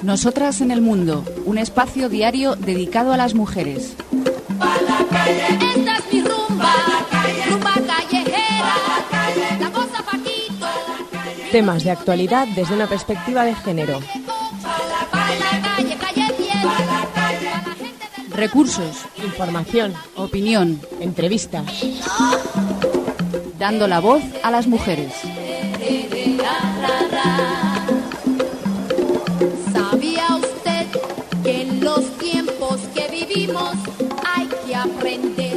Nosotras en el Mundo, un espacio diario dedicado a las mujeres. Esta es mi rumba, rumba callejera, la cosa Paquito. Temas de actualidad desde una perspectiva de género. Recursos, Información, opinión, entrevistas. Dando la voz a las mujeres. ¿Sabía usted que en los tiempos que vivimos hay que aprender?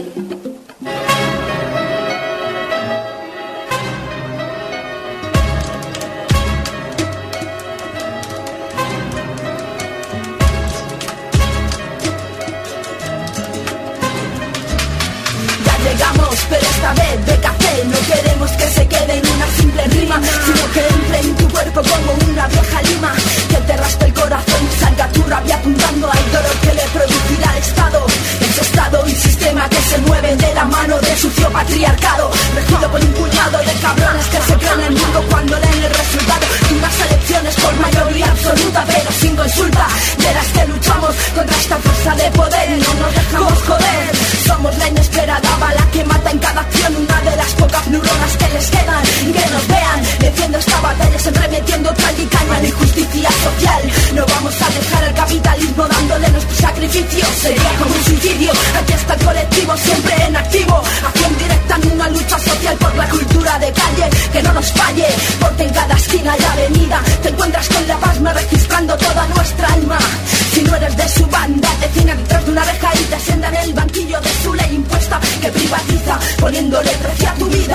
Pero esta vez de café no queremos que se quede en una simple rima, sino que entre en tu cuerpo como una vieja lima, que te raspe el corazón y salga tu rabia apuntando al dolor que le producirá al Estado. Ese Estado y sistema que se mueve de la mano del sucio patriarcado, regido por un puñado de cabrones que se creen el mundo cuando leen el resultado de unas elecciones por mayoría absoluta, pero sin consulta, de las que luchamos contra esta fuerza de poder y no nos dejamos joder. Somos la inesperada bala que mata en cada acción, una de las pocas neuronas que les quedan. Que nos vean defiendo esta batalla, siempre metiendo tal y caña en injusticia social. No vamos a dejar al capitalismo dándole nuestro sacrificio, sería como un suicidio. Aquí está el colectivo siempre en activo, acción directa en una lucha social por la cultura de calle. Que no nos falle, porque en cada esquina y avenida te encuentras con la pasma registrando toda nuestra alma. Si no eres de su banda, te ciñan detrás de una reja y te sientan en el banquillo de su ley impuesta que privatiza, poniéndole precio a tu vida.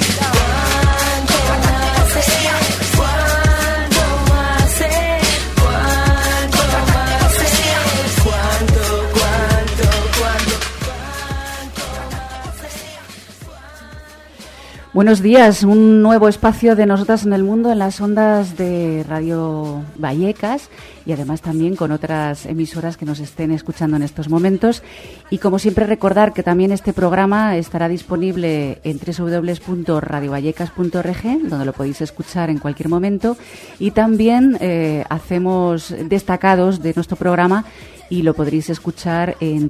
Buenos días, un nuevo espacio de Nosotras en el Mundo en las ondas de Radio Vallecas y además también con otras emisoras que nos estén escuchando en estos momentos. Y como siempre recordar que también este programa estará disponible en www.radiovallecas.org, donde lo podéis escuchar en cualquier momento. Y también hacemos destacados de nuestro programa y lo podréis escuchar en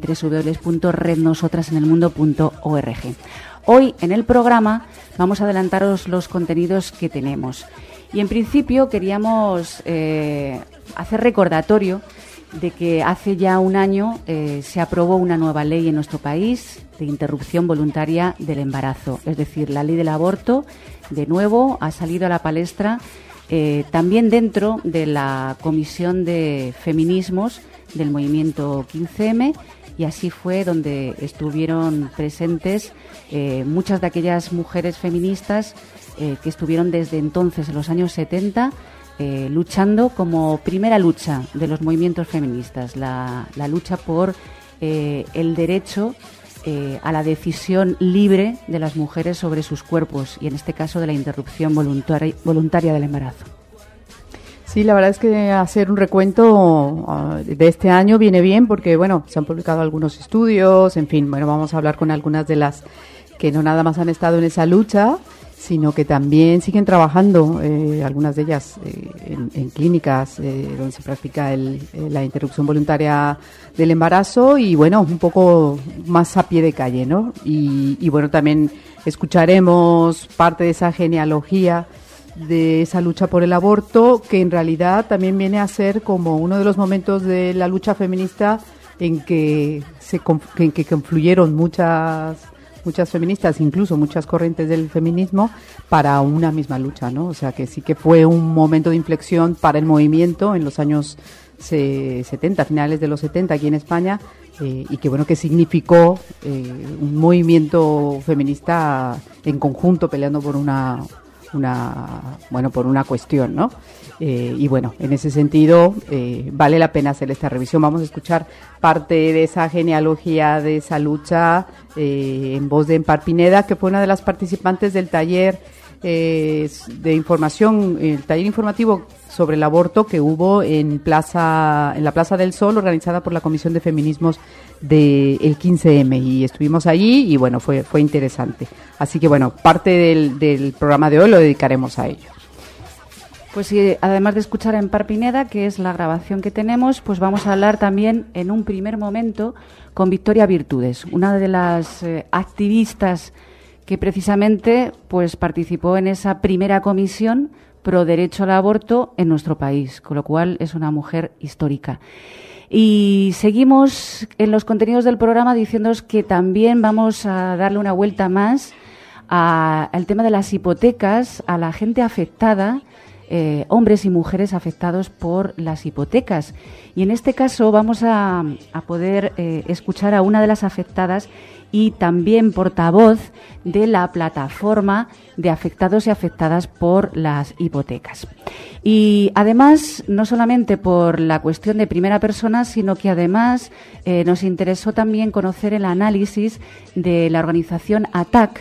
www.rednosotrasenelmundo.org. Hoy en el programa vamos a adelantaros los contenidos que tenemos. Y en principio queríamos hacer recordatorio de que hace ya un año se aprobó una nueva ley en nuestro país de interrupción voluntaria del embarazo. Es decir, la ley del aborto, de nuevo, ha salido a la palestra también dentro de la Comisión de Feminismos del Movimiento 15M. Y así fue donde estuvieron presentes muchas de aquellas mujeres feministas que estuvieron desde entonces, en los años 70, luchando como primera lucha de los movimientos feministas, la lucha por el derecho a la decisión libre de las mujeres sobre sus cuerpos y en este caso de la interrupción voluntaria del embarazo. Sí, la verdad es que hacer un recuento de este año viene bien porque, bueno, se han publicado algunos estudios, en fin, bueno, vamos a hablar con algunas de las que no nada más han estado en esa lucha, sino que también siguen trabajando, algunas de ellas en clínicas donde se practica la interrupción voluntaria del embarazo y, bueno, un poco más a pie de calle, ¿no? Y bueno, también escucharemos parte de esa genealogía de esa lucha por el aborto, que en realidad también viene a ser como uno de los momentos de la lucha feminista en que confluyeron muchas feministas, incluso muchas corrientes del feminismo, para una misma lucha, ¿no? O sea que sí que fue un momento de inflexión para el movimiento en los años 70, finales de los 70 aquí en España, y que bueno, que significó un movimiento feminista en conjunto peleando por una cuestión, ¿no? Y bueno, en ese sentido vale la pena hacer esta revisión. Vamos a escuchar parte de esa genealogía de esa lucha en voz de Empar Pineda, que fue una de las participantes del taller de información, el taller informativo sobre el aborto que hubo en la Plaza del Sol, organizada por la Comisión de Feminismos del 15M, y estuvimos allí y bueno, fue interesante. Así que bueno, parte del programa de hoy lo dedicaremos a ello. Pues sí, además de escuchar a Empar Pineda, que es la grabación que tenemos, pues vamos a hablar también en un primer momento con Victoria Virtudes, una de las activistas que precisamente pues participó en esa primera comisión pro derecho al aborto en nuestro país, con lo cual es una mujer histórica. Y seguimos en los contenidos del programa diciéndoos que también vamos a darle una vuelta más al tema de las hipotecas, a la gente afectada, hombres y mujeres afectados por las hipotecas. Y en este caso vamos a poder escuchar a una de las afectadas y también portavoz de la plataforma de afectados y afectadas por las hipotecas. Y además, no solamente por la cuestión de primera persona, sino que además nos interesó también conocer el análisis de la organización ATAC,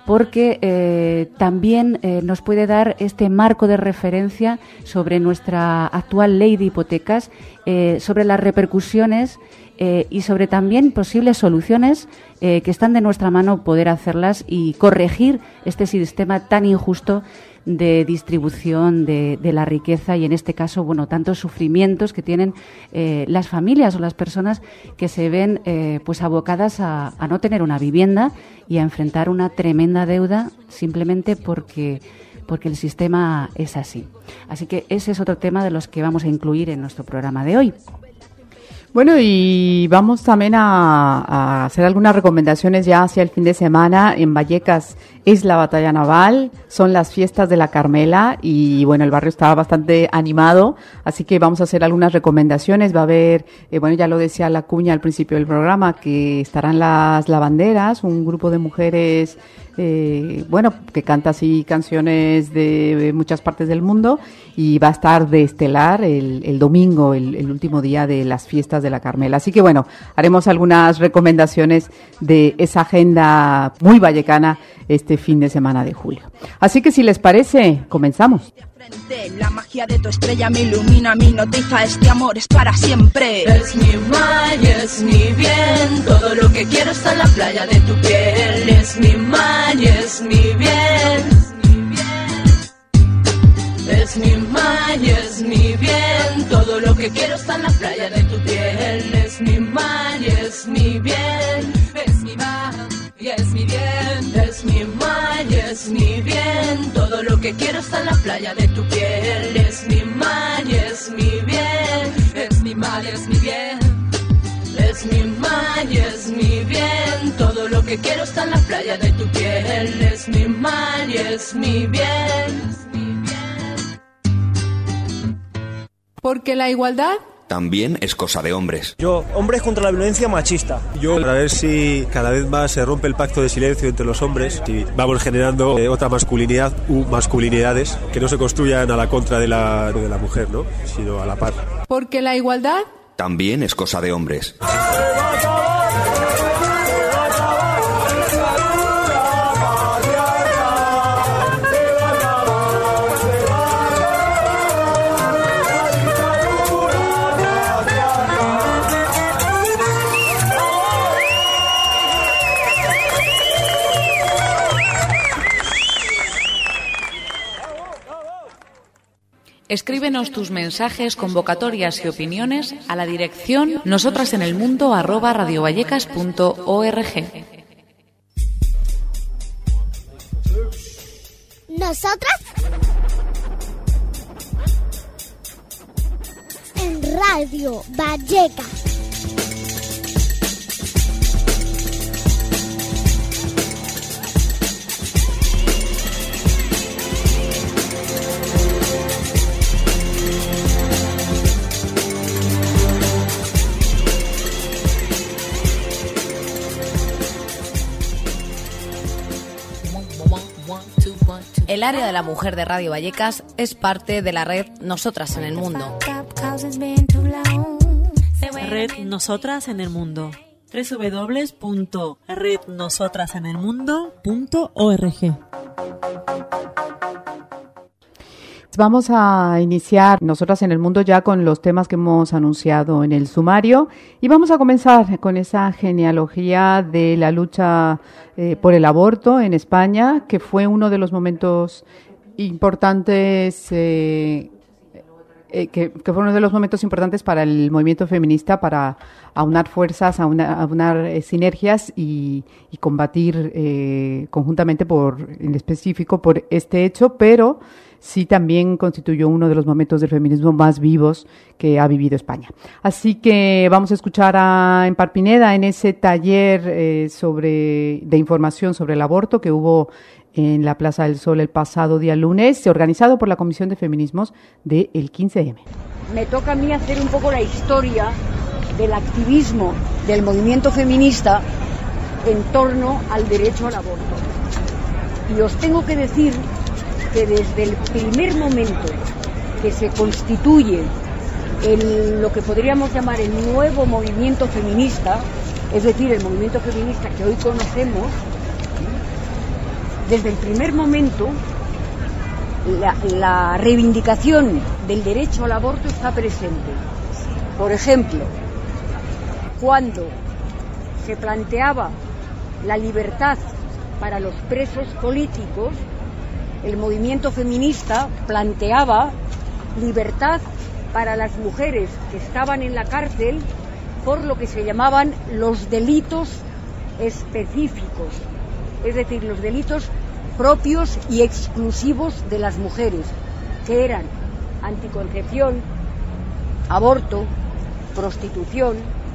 porque también nos puede dar este marco de referencia sobre nuestra actual ley de hipotecas, sobre las repercusiones y sobre también posibles soluciones que están de nuestra mano poder hacerlas y corregir este sistema tan injusto de distribución de la riqueza y, en este caso, bueno, tantos sufrimientos que tienen las familias o las personas que se ven pues abocadas a no tener una vivienda y a enfrentar una tremenda deuda simplemente porque el sistema es así. Así que ese es otro tema de los que vamos a incluir en nuestro programa de hoy. Bueno, y vamos también a hacer algunas recomendaciones ya hacia el fin de semana. En Vallecas es la batalla naval, son las fiestas de la Carmela y bueno, el barrio está bastante animado, así que vamos a hacer algunas recomendaciones. Va a haber, bueno, ya lo decía la cuña al principio del programa, que estarán las lavanderas, un grupo de mujeres bueno, que canta así canciones de muchas partes del mundo, y va a estar de estelar el domingo, el último día de las fiestas de la Carmela. Así que bueno, haremos algunas recomendaciones de esa agenda muy vallecana este fin de semana de julio. Así que si les parece, comenzamos. La magia de tu estrella me ilumina, me hipnotiza, este amor es para siempre. Es mi mal y es mi bien, todo lo que quiero está en la playa de tu piel. Es mi mal y es mi bien, es mi mal y es mi bien, todo lo que quiero está en la playa de tu piel. Es mi mal y es mi bien, es mi mal y es mi bien, es mi mal y es mi bien, todo lo que quiero está en la playa de tu piel. Es mi mal y es mi bien, es mi mal y es mi bien, es mi mal y es mi bien, todo lo que quiero está en la playa de tu piel. Es mi mal y es mi bien. Porque la igualdad también es cosa de hombres. Yo, hombres contra la violencia machista. Yo, para ver si cada vez más se rompe el pacto de silencio entre los hombres y vamos generando otra masculinidad u masculinidades que no se construyan a la contra de la mujer, ¿no? Sino a la par. Porque la igualdad también es cosa de hombres. Escríbenos tus mensajes, convocatorias y opiniones a la dirección nosotrasenelmundo@radiovallecas.org. Nosotras en Radio Vallecas. El área de la mujer de Radio Vallecas es parte de la red Nosotras en el Mundo. Red Nosotras en el Mundo. www.rednosotrasenelmundo.org. Vamos a iniciar Nosotras en el Mundo ya con los temas que hemos anunciado en el sumario y vamos a comenzar con esa genealogía de la lucha por el aborto en España, que fue uno de los momentos importantes, que fue uno de los momentos importantes para el movimiento feminista, para aunar fuerzas, aunar sinergias y combatir conjuntamente en específico por este hecho, pero sí también constituyó uno de los momentos del feminismo más vivos que ha vivido España. Así que vamos a escuchar a Empar Pineda en ese taller de información sobre el aborto que hubo en la Plaza del Sol el pasado día lunes, organizado por la Comisión de Feminismos del 15M. Me toca a mí hacer un poco la historia del activismo del movimiento feminista en torno al derecho al aborto. Y os tengo que decir que desde el primer momento que se constituye lo que podríamos llamar el nuevo movimiento feminista, es decir, el movimiento feminista que hoy conocemos, desde el primer momento la reivindicación del derecho al aborto está presente. Por ejemplo, cuando se planteaba la libertad para los presos políticos, el movimiento feminista planteaba libertad para las mujeres que estaban en la cárcel por lo que se llamaban los delitos específicos, es decir, los delitos propios y exclusivos de las mujeres, que eran anticoncepción, aborto, prostitución.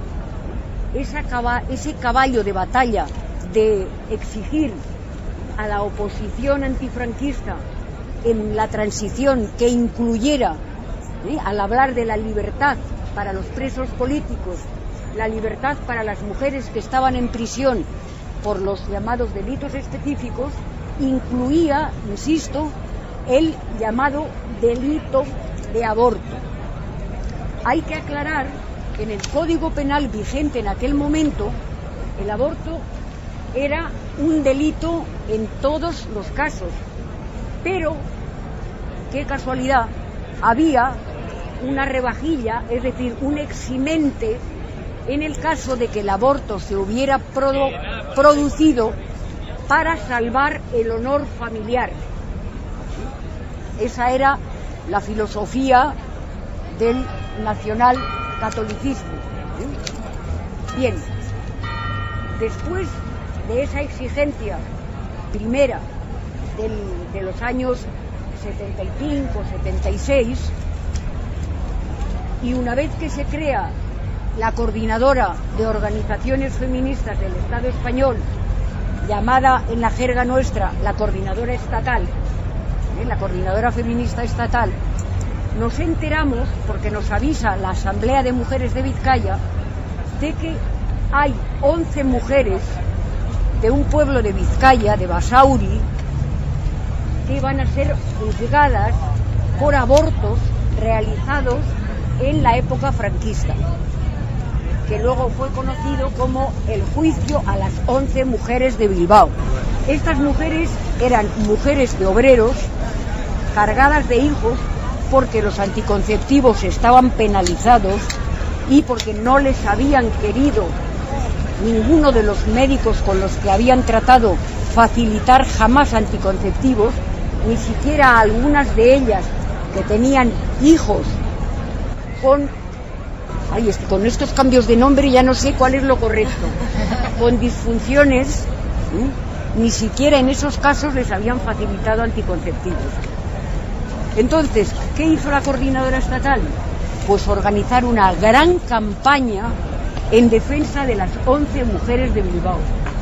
Ese caballo de batalla de exigir a la oposición antifranquista en la transición que incluyera, al hablar de la libertad para los presos políticos, la libertad para las mujeres que estaban en prisión por los llamados delitos específicos, incluía, insisto, el llamado delito de aborto. Hay que aclarar que en el Código Penal vigente en aquel momento, el aborto era un delito en todos los casos, pero, qué casualidad, había una rebajilla, es decir, un eximente en el caso de que el aborto se hubiera producido para salvar el honor familiar. Esa era la filosofía del nacionalcatolicismo. Bien, después de esa exigencia primera de los años 75, 76, y una vez que se crea la Coordinadora de Organizaciones Feministas del Estado Español, llamada en la jerga nuestra la Coordinadora Estatal, la Coordinadora Feminista Estatal, nos enteramos, porque nos avisa la Asamblea de Mujeres de Vizcaya, de que hay 11 mujeres de un pueblo de Vizcaya, de Basauri, que van a ser juzgadas por abortos realizados en la época franquista, que luego fue conocido como el juicio a las 11 mujeres de Bilbao. Estas mujeres eran mujeres de obreros cargadas de hijos porque los anticonceptivos estaban penalizados y porque no les habían querido ninguno de los médicos con los que habían tratado facilitar jamás anticonceptivos, ni siquiera algunas de ellas que tenían hijos con estos cambios de nombre ya no sé cuál es lo correcto, con disfunciones, ni siquiera en esos casos les habían facilitado anticonceptivos. Entonces, ¿qué hizo la Coordinadora Estatal? Pues organizar una gran campaña en defensa de las 11 mujeres de Bilbao.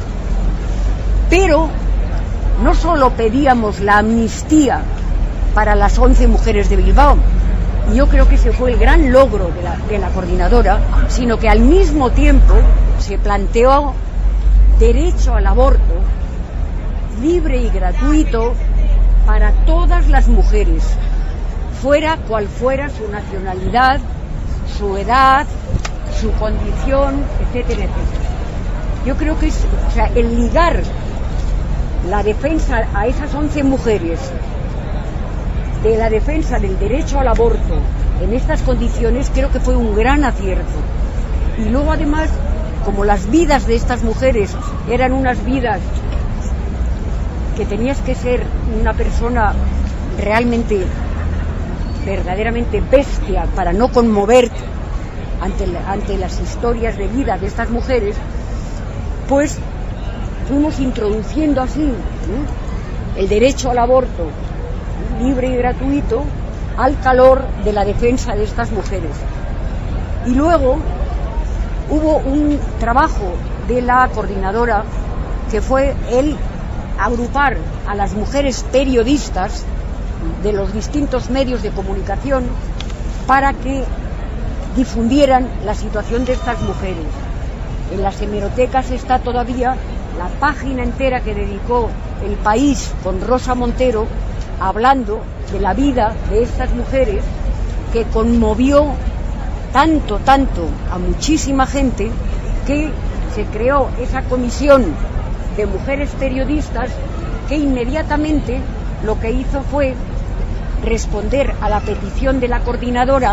Pero no solo pedíamos la amnistía para las 11 mujeres de Bilbao, y yo creo que ese fue el gran logro de la Coordinadora, sino que al mismo tiempo se planteó derecho al aborto libre y gratuito para todas las mujeres, fuera cual fuera su nacionalidad, su edad, su condición, etcétera, etcétera. Yo creo que el ligar la defensa a esas 11 mujeres de la defensa del derecho al aborto en estas condiciones creo que fue un gran acierto. Y luego además, como las vidas de estas mujeres eran unas vidas que tenías que ser una persona realmente, verdaderamente bestia para no conmoverte ante las historias de vida de estas mujeres, pues fuimos introduciendo así el derecho al aborto libre y gratuito al calor de la defensa de estas mujeres. Y luego hubo un trabajo de la coordinadora que fue el agrupar a las mujeres periodistas de los distintos medios de comunicación para que difundieran la situación de estas mujeres. En las hemerotecas está todavía la página entera que dedicó El País con Rosa Montero hablando de la vida de estas mujeres, que conmovió tanto a muchísima gente, que se creó esa comisión de mujeres periodistas que inmediatamente lo que hizo fue responder a la petición de la coordinadora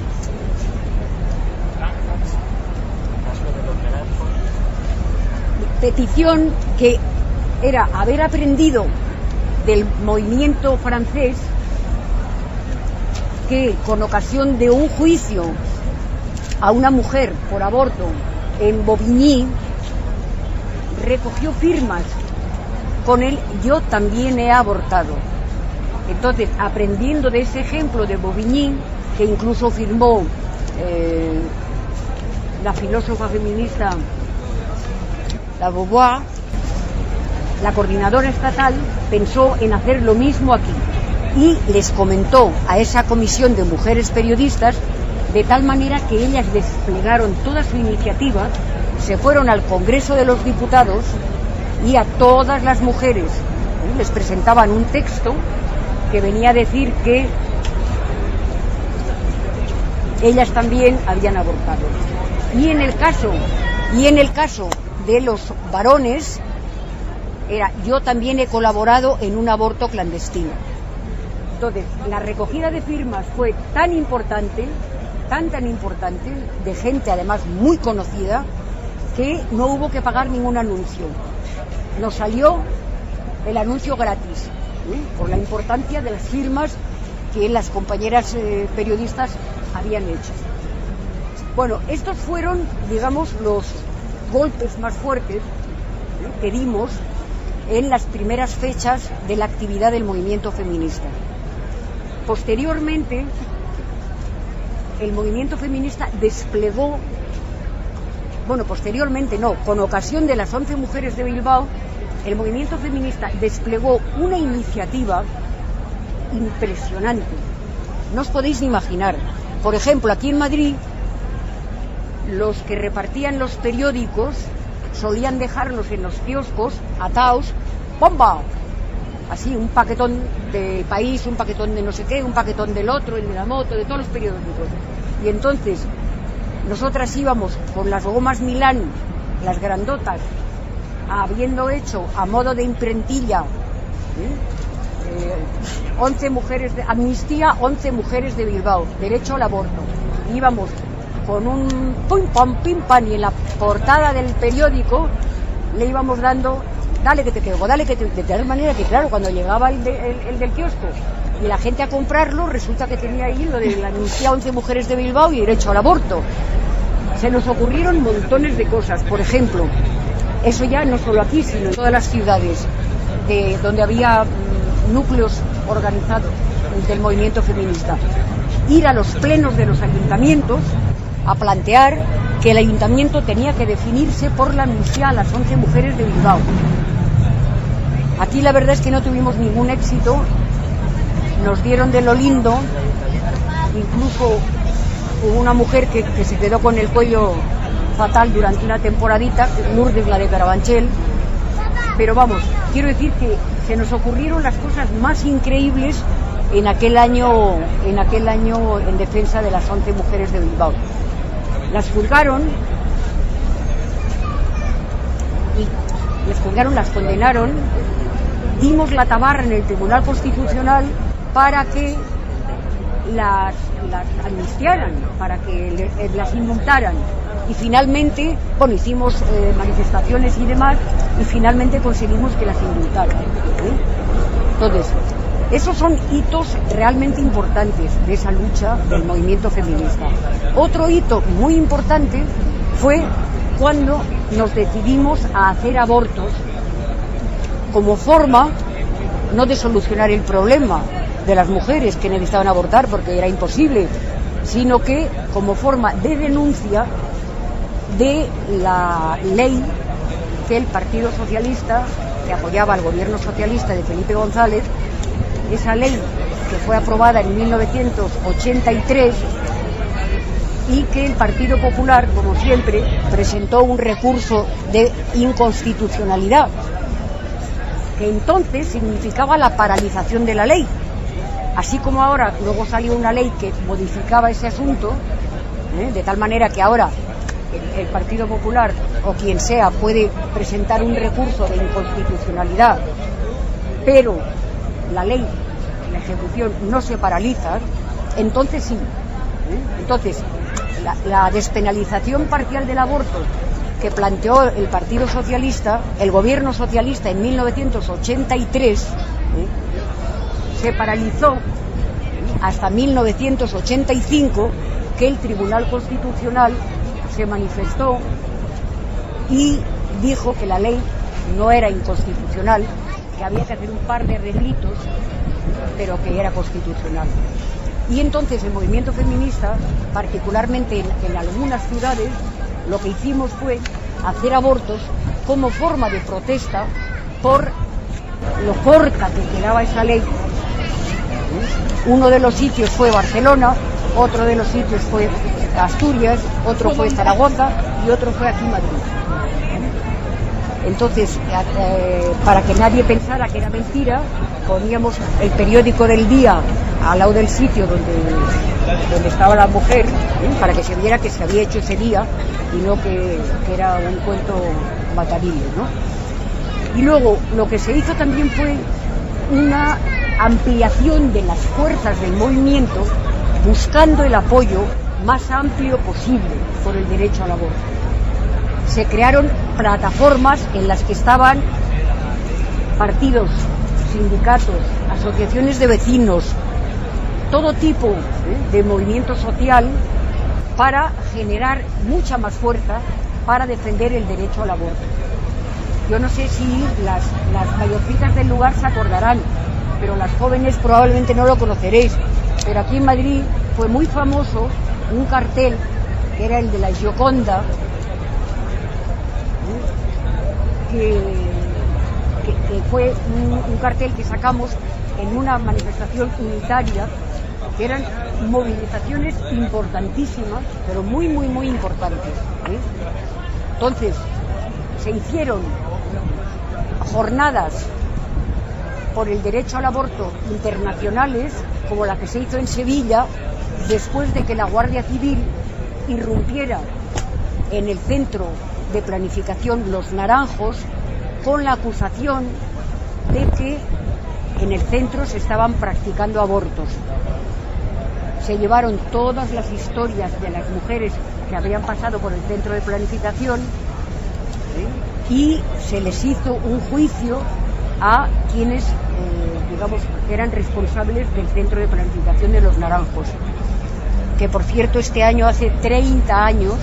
petición que era haber aprendido del movimiento francés que con ocasión de un juicio a una mujer por aborto en Bobigny recogió firmas con el "yo también he abortado". Entonces, aprendiendo de ese ejemplo de Bobigny, que incluso firmó la filósofa feminista la Beauvoir, la coordinadora estatal pensó en hacer lo mismo aquí y les comentó a esa comisión de mujeres periodistas, de tal manera que ellas desplegaron toda su iniciativa, se fueron al Congreso de los Diputados y a todas las mujeres les presentaban un texto que venía a decir que ellas también habían abortado. Y en el caso de los varones era "yo también he colaborado en un aborto clandestino". Entonces, la recogida de firmas fue tan importante, tan importante, de gente además muy conocida, que no hubo que pagar ningún anuncio. Nos salió el anuncio gratis, por la importancia de las firmas que las compañeras periodistas habían hecho. Bueno, estos fueron, digamos, los golpes más fuertes que dimos en las primeras fechas de la actividad del movimiento feminista. Posteriormente, el movimiento feminista desplegó, con ocasión de las 11 mujeres de Bilbao, el movimiento feminista desplegó una iniciativa impresionante. No os podéis ni imaginar. Por ejemplo, aquí en Madrid, los que repartían los periódicos solían dejarlos en los kioscos atados, ¡bomba! Así, un paquetón de País, un paquetón de no sé qué, un paquetón del otro, el de la moto, de todos los periódicos. Y entonces, nosotras íbamos con las gomas Milán, las grandotas, habiendo hecho a modo de imprentilla 11 mujeres de amnistía, 11 mujeres de Bilbao, derecho al aborto. Íbamos con un pim pam, y en la portada del periódico le íbamos dando dale que te pego, dale que te... De tal manera que, claro, cuando llegaba el del kiosco y la gente a comprarlo, resulta que tenía ahí lo de la amnistía 11 mujeres de Bilbao y derecho al aborto. Se nos ocurrieron montones de cosas. Por ejemplo, eso ya no solo aquí, sino en todas las ciudades donde había núcleos organizados del movimiento feminista. Ir a los plenos de los ayuntamientos a plantear que el ayuntamiento tenía que definirse por la amnistía a las 11 mujeres de Bilbao. Aquí la verdad es que no tuvimos ningún éxito, nos dieron de lo lindo, incluso hubo una mujer que se quedó con el cuello fatal durante una temporadita, Lourdes, la de Carabanchel, pero vamos, quiero decir que se nos ocurrieron las cosas más increíbles en aquel año en defensa de las 11 mujeres de Bilbao. Las juzgaron, las condenaron, dimos la tabarra en el Tribunal Constitucional para que las amnistiaran, para que las indultaran. Y finalmente, hicimos manifestaciones y demás, y finalmente conseguimos que las indultaran. Entonces, Esos son hitos realmente importantes de esa lucha del movimiento feminista. Otro hito muy importante fue cuando nos decidimos a hacer abortos como forma no de solucionar el problema de las mujeres que necesitaban abortar porque era imposible, sino que como forma de denuncia de la ley que el Partido Socialista, que apoyaba al gobierno socialista de Felipe González, esa ley que fue aprobada en 1983 y que el Partido Popular, como siempre, presentó un recurso de inconstitucionalidad, que entonces significaba la paralización de la ley. Así como ahora luego salió una ley que modificaba ese asunto, de tal manera que ahora el Partido Popular o quien sea puede presentar un recurso de inconstitucionalidad, pero la ley, la ejecución no se paraliza, entonces sí. Entonces, la despenalización parcial del aborto que planteó el Partido Socialista, el gobierno socialista en 1983, se paralizó hasta 1985, que el Tribunal Constitucional se manifestó y dijo que la ley no era inconstitucional, que había que hacer un par de arreglitos, pero que era constitucional. Y entonces el movimiento feminista, particularmente en algunas ciudades, lo que hicimos fue hacer abortos como forma de protesta por lo corta que quedaba esa ley. Uno de los sitios fue Barcelona, otro de los sitios fue Asturias, otro fue Zaragoza y otro fue aquí Madrid. Entonces, para que nadie pensara que era mentira, poníamos el periódico del día al lado del sitio donde estaba la mujer, para que se viera que se había hecho ese día y no que era un cuento matarillo, ¿no? Y luego lo que se hizo también fue una ampliación de las fuerzas del movimiento, buscando el apoyo más amplio posible por el derecho al aborto. Se crearon plataformas en las que estaban partidos, sindicatos, asociaciones de vecinos, todo tipo de movimiento social para generar mucha más fuerza para defender el derecho al aborto. Yo no sé si las mayorcitas del lugar se acordarán, pero las jóvenes probablemente no lo conoceréis. Pero aquí en Madrid fue muy famoso un cartel que era el de la Gioconda, que fue un cartel que sacamos en una manifestación unitaria, que eran movilizaciones importantísimas, pero muy, muy, muy importantes. Entonces, se hicieron jornadas por el derecho al aborto internacionales, como la que se hizo en Sevilla, después de que la Guardia Civil irrumpiera en el centro de planificación Los Naranjos con la acusación de que en el centro se estaban practicando abortos. Se llevaron todas las historias de las mujeres que habían pasado por el centro de planificación y se les hizo un juicio a quienes, eran responsables del centro de planificación de Los Naranjos, que por cierto este año hace 30 años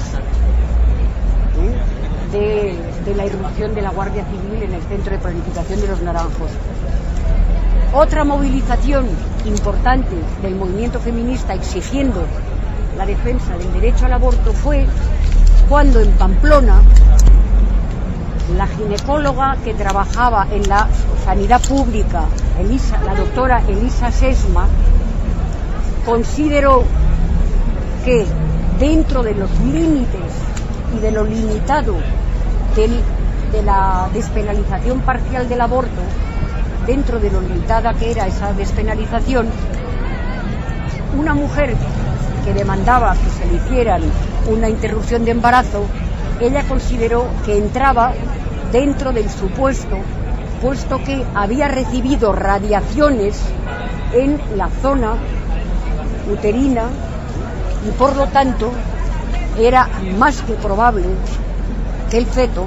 de la irrupción de la Guardia Civil en el centro de planificación de Los Naranjos. Otra movilización importante del movimiento feminista exigiendo la defensa del derecho al aborto fue cuando en Pamplona la ginecóloga que trabajaba en la sanidad pública, la doctora Elisa Sesma, consideró que dentro de los límites y de lo limitado de la despenalización parcial del aborto, dentro de lo limitada que era esa despenalización, una mujer que demandaba que se le hicieran una interrupción de embarazo, ella consideró que entraba dentro del supuesto, puesto que había recibido radiaciones en la zona uterina y por lo tanto era más que probable que el feto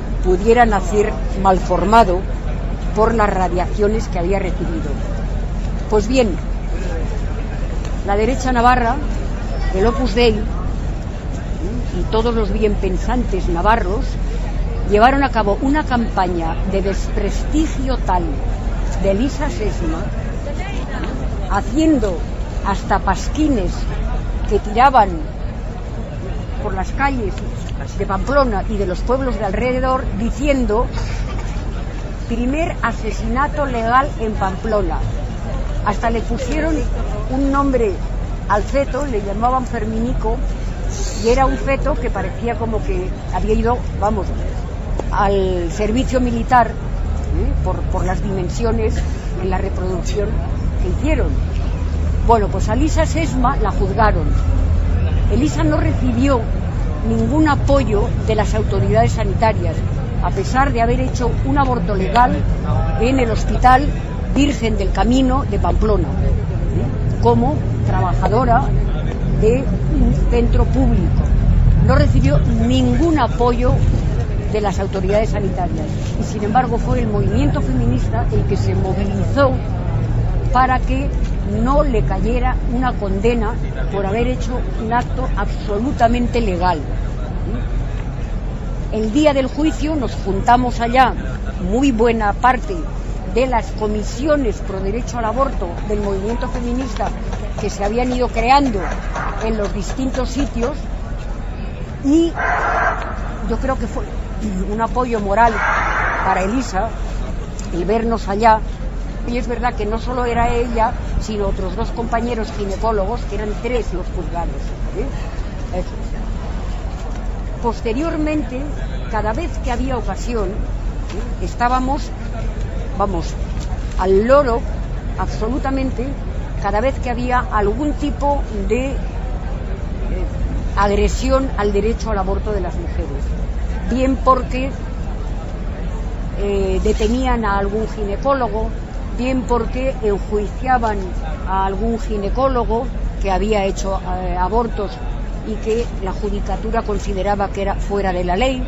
pudiera nacer malformado por las radiaciones que había recibido. Pues bien, la derecha navarra, el Opus Dei y todos los bienpensantes navarros llevaron a cabo una campaña de desprestigio tal de Elisa Sesma, haciendo hasta pasquines que tiraban por las calles de Pamplona y de los pueblos de alrededor diciendo: primer asesinato legal en Pamplona. Hasta le pusieron un nombre al feto, le llamaban Ferminico, y era un feto que parecía como que había ido, vamos, al servicio militar, por las dimensiones en la reproducción que hicieron. Bueno, pues a Elisa Sesma la juzgaron. Elisa no recibió ningún apoyo de las autoridades sanitarias, a pesar de haber hecho un aborto legal en el Hospital Virgen del Camino de Pamplona, como trabajadora de un centro público. No recibió ningún apoyo de las autoridades sanitarias y, sin embargo, fue el movimiento feminista el que se movilizó para que no le cayera una condena por haber hecho un acto absolutamente legal. El día del juicio nos juntamos allá muy buena parte de las comisiones pro derecho al aborto del movimiento feminista que se habían ido creando en los distintos sitios, y yo creo que fue un apoyo moral para Elisa el vernos allá. Y es verdad que no solo era ella, sino otros dos compañeros ginecólogos, que eran 3 los juzgados. Posteriormente, cada vez que había ocasión, estábamos, vamos, al loro, absolutamente, cada vez que había algún tipo de agresión al derecho al aborto de las mujeres. Bien porque detenían a algún ginecólogo, bien porque enjuiciaban a algún ginecólogo que había hecho abortos y que la judicatura consideraba que era fuera de la ley.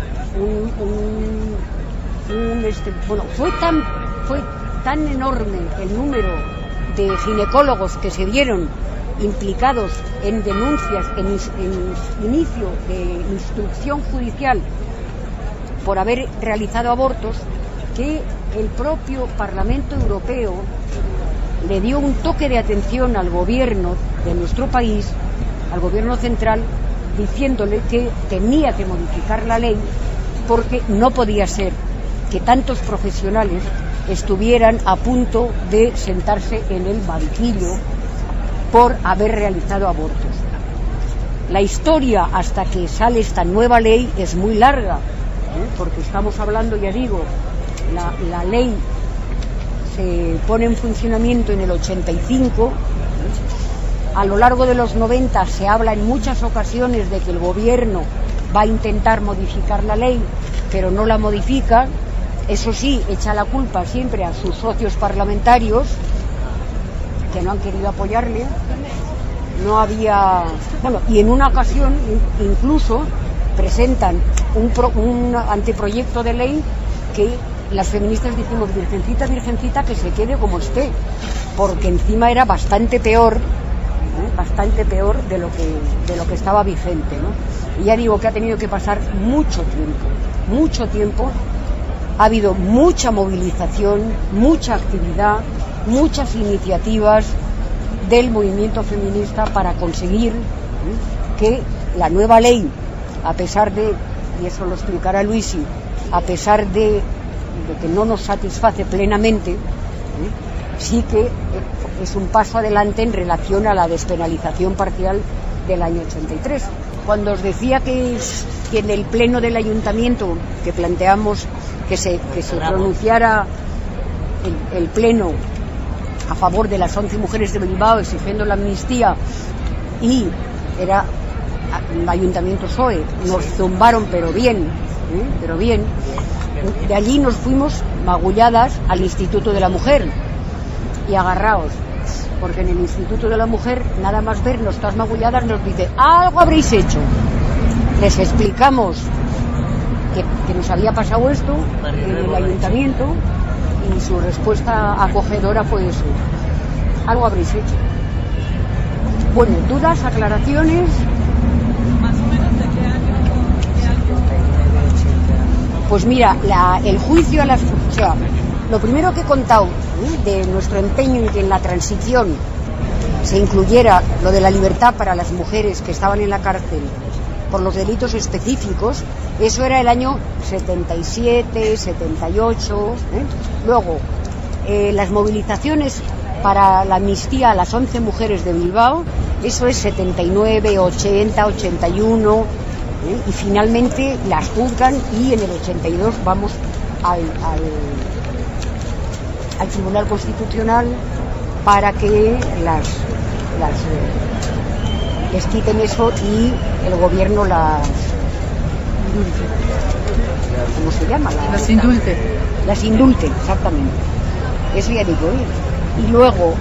Bueno, fue tan enorme el número de ginecólogos que se vieron implicados en denuncias, en inicio de instrucción judicial por haber realizado abortos, que el propio Parlamento Europeo le dio un toque de atención al gobierno de nuestro país, al gobierno central, diciéndole que tenía que modificar la ley porque no podía ser que tantos profesionales estuvieran a punto de sentarse en el banquillo por haber realizado abortos. La historia hasta que sale esta nueva ley es muy larga, porque estamos hablando, ya digo, la ley se pone en funcionamiento en el 85. A lo largo de los 90 se habla en muchas ocasiones de que el gobierno va a intentar modificar la ley, pero no la modifica. Eso sí, echa la culpa siempre a sus socios parlamentarios, que no han querido apoyarle. No había... Bueno, y en una ocasión incluso presentan un anteproyecto de ley que las feministas dijimos: virgencita, virgencita, que se quede como esté, porque encima era bastante peor de lo que estaba vigente, ¿no? Y ya digo que ha tenido que pasar mucho tiempo. Ha habido mucha movilización, mucha actividad, muchas iniciativas del movimiento feminista para conseguir que la nueva ley, a pesar de, y eso lo explicará Luisi, a pesar de que no nos satisface plenamente, sí que es un paso adelante en relación a la despenalización parcial del año 83. Cuando os decía que en el pleno del ayuntamiento que planteamos que se pronunciara el pleno a favor de las 11 mujeres de Bilbao exigiendo la amnistía, y era el ayuntamiento PSOE, nos zumbaron pero bien, de allí nos fuimos magulladas al Instituto de la Mujer, y agarraos, porque en el Instituto de la Mujer, nada más vernos todas magulladas, nos dice: algo habréis hecho. Les explicamos que nos había pasado esto en el ayuntamiento, y su respuesta acogedora fue eso: Algo habréis hecho. Bueno, dudas, aclaraciones. Más o menos de qué año. Pues mira, el juicio a las... O sea, lo primero que he contado de nuestro empeño en que en la transición se incluyera lo de la libertad para las mujeres que estaban en la cárcel por los delitos específicos, eso era el año 77, 78. Luego, las movilizaciones para la amnistía a las 11 mujeres de Bilbao, eso es 79, 80, 81, y finalmente las juzgan y en el 82 vamos al Tribunal Constitucional para que les quiten eso y el gobierno ¿cómo se llama? Las indulte. Las indulte, exactamente. Eso ya digo, Y luego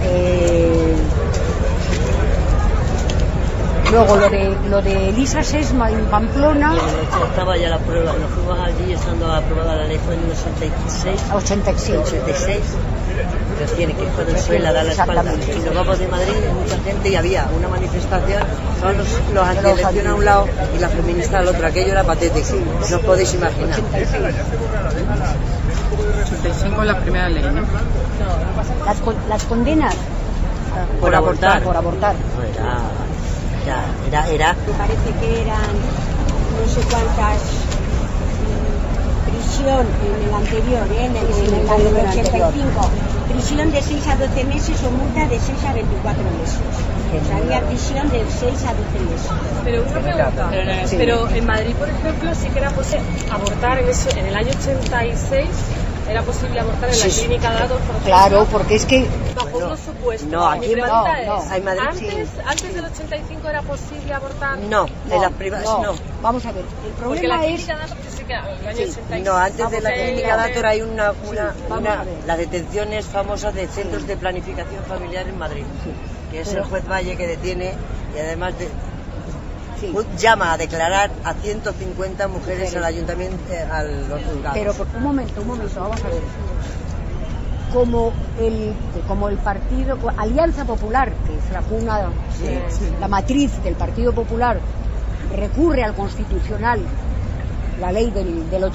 lo de Elisa Sesma en Pamplona. Estaba ya la prueba, nos fuimos allí estando aprobada la ley, fue en el 86. Recién que fue del suelo a dar la espalda. Y nos vamos de Madrid, mucha gente, y había una manifestación, estaban los antielección a un lado y la feminista al otro. Aquello era patético, no os podéis imaginar. 85 la primera ley, ¿no? Las condenas por abortar. Por abortar. Era. Me parece que eran no sé cuántas prisión en el anterior, en el 85. Prisión de 6 a 12 meses o multa de 6 a 24 meses. O sea, había prisión de 6 a 12 meses. Pero una pregunta, pero en Madrid, por ejemplo, sí que era posible abortar en el año 86. Era posible abortar en la clínica Dator, por ejemplo. Claro, porque es que... Bajo unos supuestos. No, aquí en Madrid antes del 85 era posible abortar. No, en las privadas no. Vamos a ver, el problema porque la es... clínica Dator sí que en el año 86. No, antes de la clínica Dator hay las detenciones famosas de centros de planificación familiar en Madrid, que es el juez Valle que detiene y además llama a declarar a 150 mujeres al ayuntamiento, a los juzgados. Pero un momento, vamos a ver. Como el partido Alianza Popular, que es la cuna, la matriz del Partido Popular, recurre al Constitucional la ley del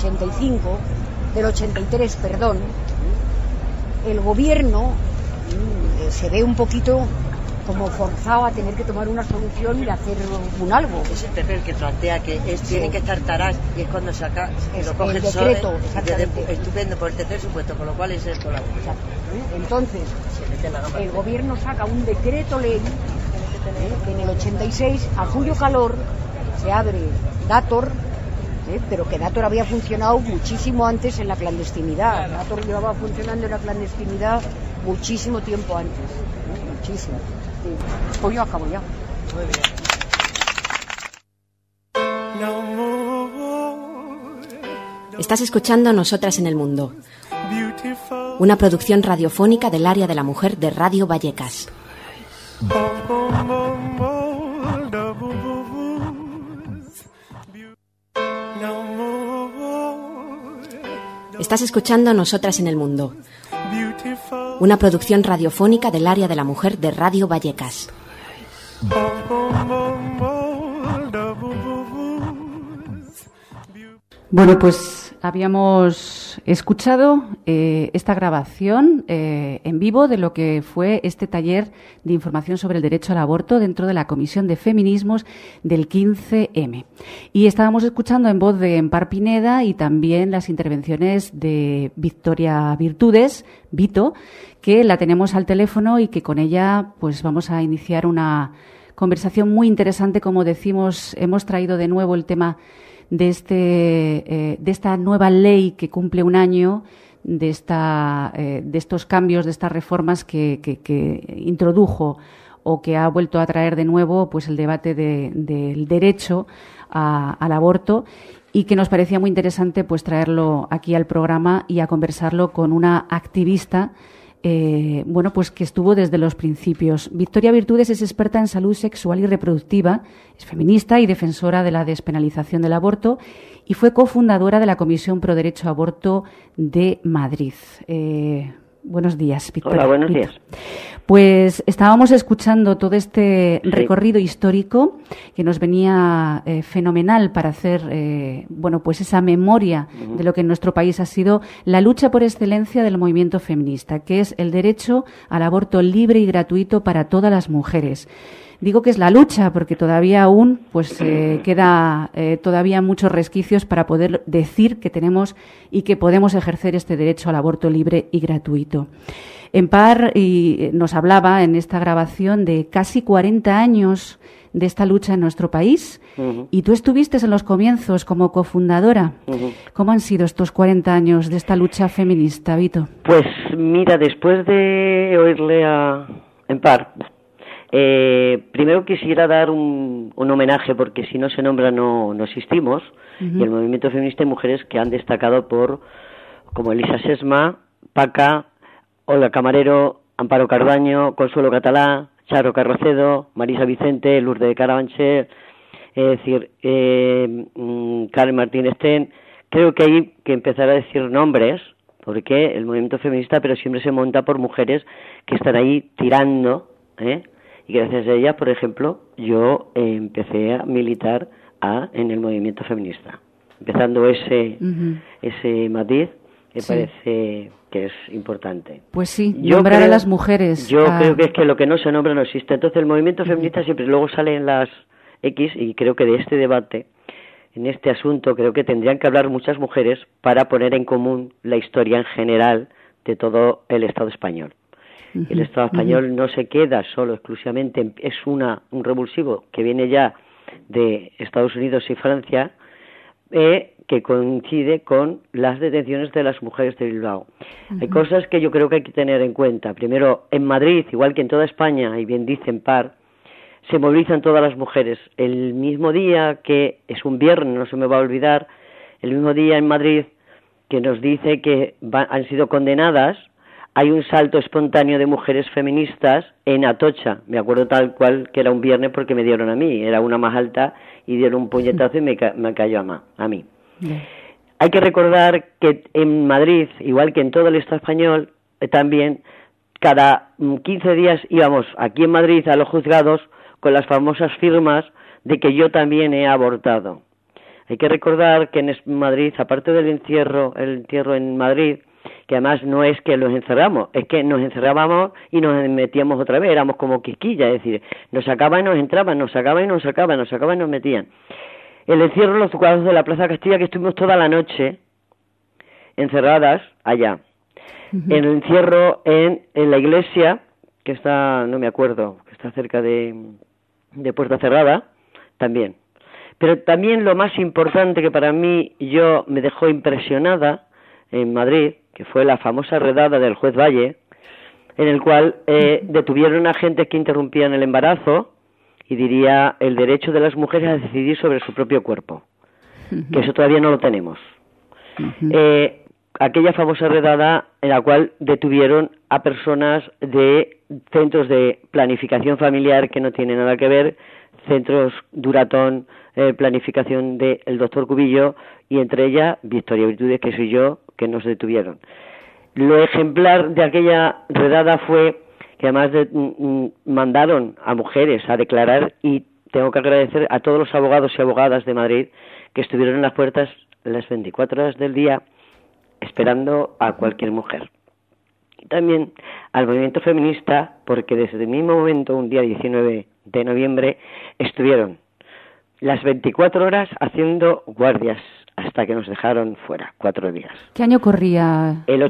83, perdón, el gobierno se ve un poquito como forzado a tener que tomar una solución y hacer un algo. Es el PP el que plantea que tienen que estar taradas y es cuando saca lo coge el decreto, estupendo por el tercer supuesto, con lo cual es el colado. Entonces, el gobierno saca un decreto ley en el 86, a cuyo calor se abre Dator, pero que Dator había funcionado muchísimo antes en la clandestinidad. Dator llevaba funcionando en la clandestinidad muchísimo tiempo antes, muchísimo. Pues yo acabo ya. Muy bien. Estás escuchando Nosotras en el Mundo, una producción radiofónica del área de la mujer de Radio Vallecas. Estás escuchando Nosotras en el Mundo, una producción radiofónica del área de la mujer de Radio Vallecas. Bueno, pues habíamos escuchado esta grabación en vivo de lo que fue este taller de información sobre el derecho al aborto dentro de la Comisión de Feminismos del 15M. Y estábamos escuchando en voz de Empar Pineda y también las intervenciones de Victoria Virtudes, Vito, que la tenemos al teléfono y que con ella pues vamos a iniciar una conversación muy interesante. Como decimos, hemos traído de nuevo el tema de esta nueva ley que cumple un año, de estos cambios, de estas reformas que introdujo o que ha vuelto a traer de nuevo pues el debate del derecho al aborto, y que nos parecía muy interesante pues traerlo aquí al programa y a conversarlo con una activista pues que estuvo desde los principios. Victoria Virtudes es experta en salud sexual y reproductiva, es feminista y defensora de la despenalización del aborto y fue cofundadora de la Comisión Pro Derecho a Aborto de Madrid. Buenos días, Victoria. Hola, buenos días. Pues estábamos escuchando todo este recorrido histórico que nos venía fenomenal para hacer, pues esa memoria de lo que en nuestro país ha sido la lucha por excelencia del movimiento feminista, que es el derecho al aborto libre y gratuito para todas las mujeres. Digo que es la lucha porque todavía aún queda todavía muchos resquicios para poder decir que tenemos y que podemos ejercer este derecho al aborto libre y gratuito. Empar nos hablaba en esta grabación de casi 40 años de esta lucha en nuestro país y tú estuviste en los comienzos como cofundadora. ¿Cómo han sido estos 40 años de esta lucha feminista, Vito? Pues mira, después de oírle a Empar, primero quisiera dar un homenaje, porque si no se nombra no existimos, y el movimiento feminista de mujeres que han destacado como Elisa Sesma, Paca, Olga Camarero, Amparo Cardaño, Consuelo Catalá, Charo Carrocedo, Marisa Vicente, Lourdes de Carabanchel, es decir, Karen Martínez Ten. Creo que hay que empezar a decir nombres, porque el movimiento feminista pero siempre se monta por mujeres que están ahí tirando, y gracias a ellas, por ejemplo, yo empecé a militar en el movimiento feminista. Empezando ese matiz, me parece que es importante. Pues sí, nombrar a las mujeres. Yo creo que es que lo que no se nombra no existe. Entonces el movimiento feminista siempre luego sale en las X, y creo que de este debate, en este asunto, creo que tendrían que hablar muchas mujeres para poner en común la historia en general de todo el Estado español. El Estado español no se queda solo exclusivamente, es un revulsivo que viene ya de Estados Unidos y Francia, que coincide con las detenciones de las mujeres de Bilbao. Hay cosas que yo creo que hay que tener en cuenta. Primero, en Madrid, igual que en toda España, y bien dice Empar, se movilizan todas las mujeres. El mismo día, que es un viernes, no se me va a olvidar, el mismo día en Madrid que nos dice que han sido condenadas, hay un salto espontáneo de mujeres feministas en Atocha. Me acuerdo tal cual que era un viernes porque me dieron a mí. Era una más alta y dieron un puñetazo y me cayó a mí. Hay que recordar que en Madrid, igual que en todo el Estado español, también cada 15 días íbamos aquí en Madrid a los juzgados con las famosas firmas de que yo también he abortado. Hay que recordar que en Madrid, aparte del entierro en Madrid, que además no es que los encerramos, es que nos encerrábamos y nos metíamos otra vez, éramos como quisquillas, es decir, nos sacaban y nos entraban, nos sacaban y nos sacaban, nos sacaban y nos metían. El encierro en los juzgados de la Plaza Castilla, que estuvimos toda la noche encerradas allá. El encierro en la iglesia, que está, no me acuerdo, que está cerca de Puerta Cerrada, también. Pero también lo más importante que para mí me dejó impresionada en Madrid, que fue la famosa redada del juez Valle, en el cual detuvieron a agentes que interrumpían el embarazo y diría el derecho de las mujeres a decidir sobre su propio cuerpo, que eso todavía no lo tenemos. Aquella famosa redada en la cual detuvieron a personas de centros de planificación familiar que no tienen nada que ver, centros Duratón, planificación del doctor Cubillo, y entre ellas Victoria Virtudes, que soy yo, que nos detuvieron. Lo ejemplar de aquella redada fue que además mandaron a mujeres a declarar, y tengo que agradecer a todos los abogados y abogadas de Madrid que estuvieron en las puertas las 24 horas del día esperando a cualquier mujer. Y también al movimiento feminista, porque desde el mismo momento, un día 19 de noviembre, estuvieron las 24 horas haciendo guardias hasta que nos dejaron fuera, 4 días. ¿Qué año corría? El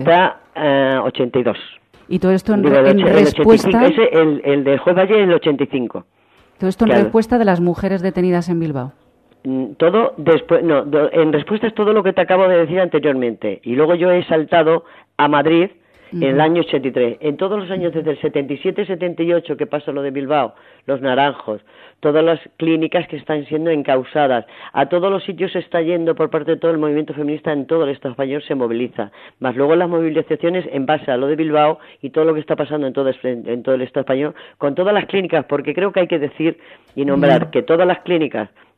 82. Y todo esto en respuesta... El de Juez Valle, el 85. Todo esto en respuesta de las mujeres detenidas en Bilbao. Todo después, en respuesta es todo lo que te acabo de decir anteriormente. Y luego yo he saltado a Madrid en el año 83. En todos los años, desde el 77, 78, que pasa lo de Bilbao, los Naranjos, todas las clínicas que están siendo encausadas, a todos los sitios se está yendo por parte de todo el movimiento feminista en todo el Estado español, se moviliza. Más luego las movilizaciones en base a lo de Bilbao y todo lo que está pasando en todo el Estado español, con todas las clínicas, porque creo que hay que decir y nombrar que todas las clínicas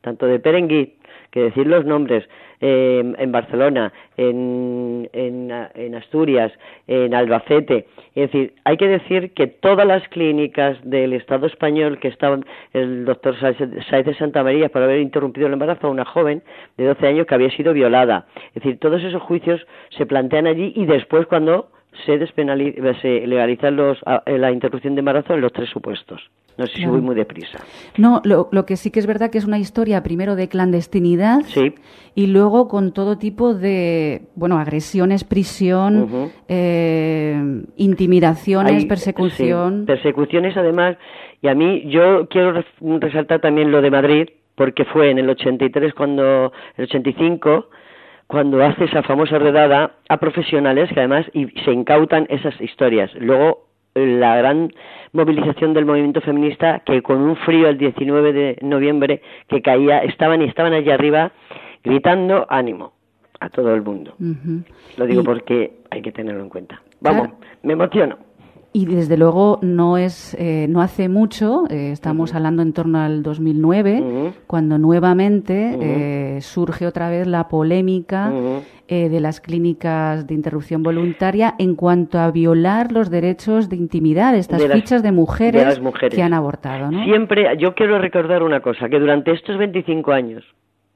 tanto de Perenguit, que decir los nombres, en Barcelona, en Asturias, en Albacete. Es decir, hay que decir que todas las clínicas del Estado español que estaban, el doctor Sáez de Santa María, por haber interrumpido el embarazo a una joven de 12 años que había sido violada. Es decir, todos esos juicios se plantean allí y después cuando se legalizan la interrupción de embarazo en los 3 supuestos. No sé si voy muy deprisa. No, lo que sí que es verdad que es una historia primero de clandestinidad y luego con todo tipo de, agresiones, prisión, intimidaciones, persecución. Sí, persecuciones además, y a mí yo quiero resaltar también lo de Madrid, porque fue en el 83 el 85 cuando hace esa famosa redada a profesionales que además se incautan esas historias. Luego la gran movilización del movimiento feminista, que con un frío el 19 de noviembre que caía, estaban allí arriba gritando ánimo a todo el mundo. Lo digo porque hay que tenerlo en cuenta. Vamos, claro. Me emociono. Y desde luego no hace mucho, estamos hablando en torno al 2009, cuando nuevamente surge otra vez la polémica de las clínicas de interrupción voluntaria en cuanto a violar los derechos de intimidad, estas fichas de mujeres que han abortado, ¿no? Siempre, yo quiero recordar una cosa, que durante estos 25 años,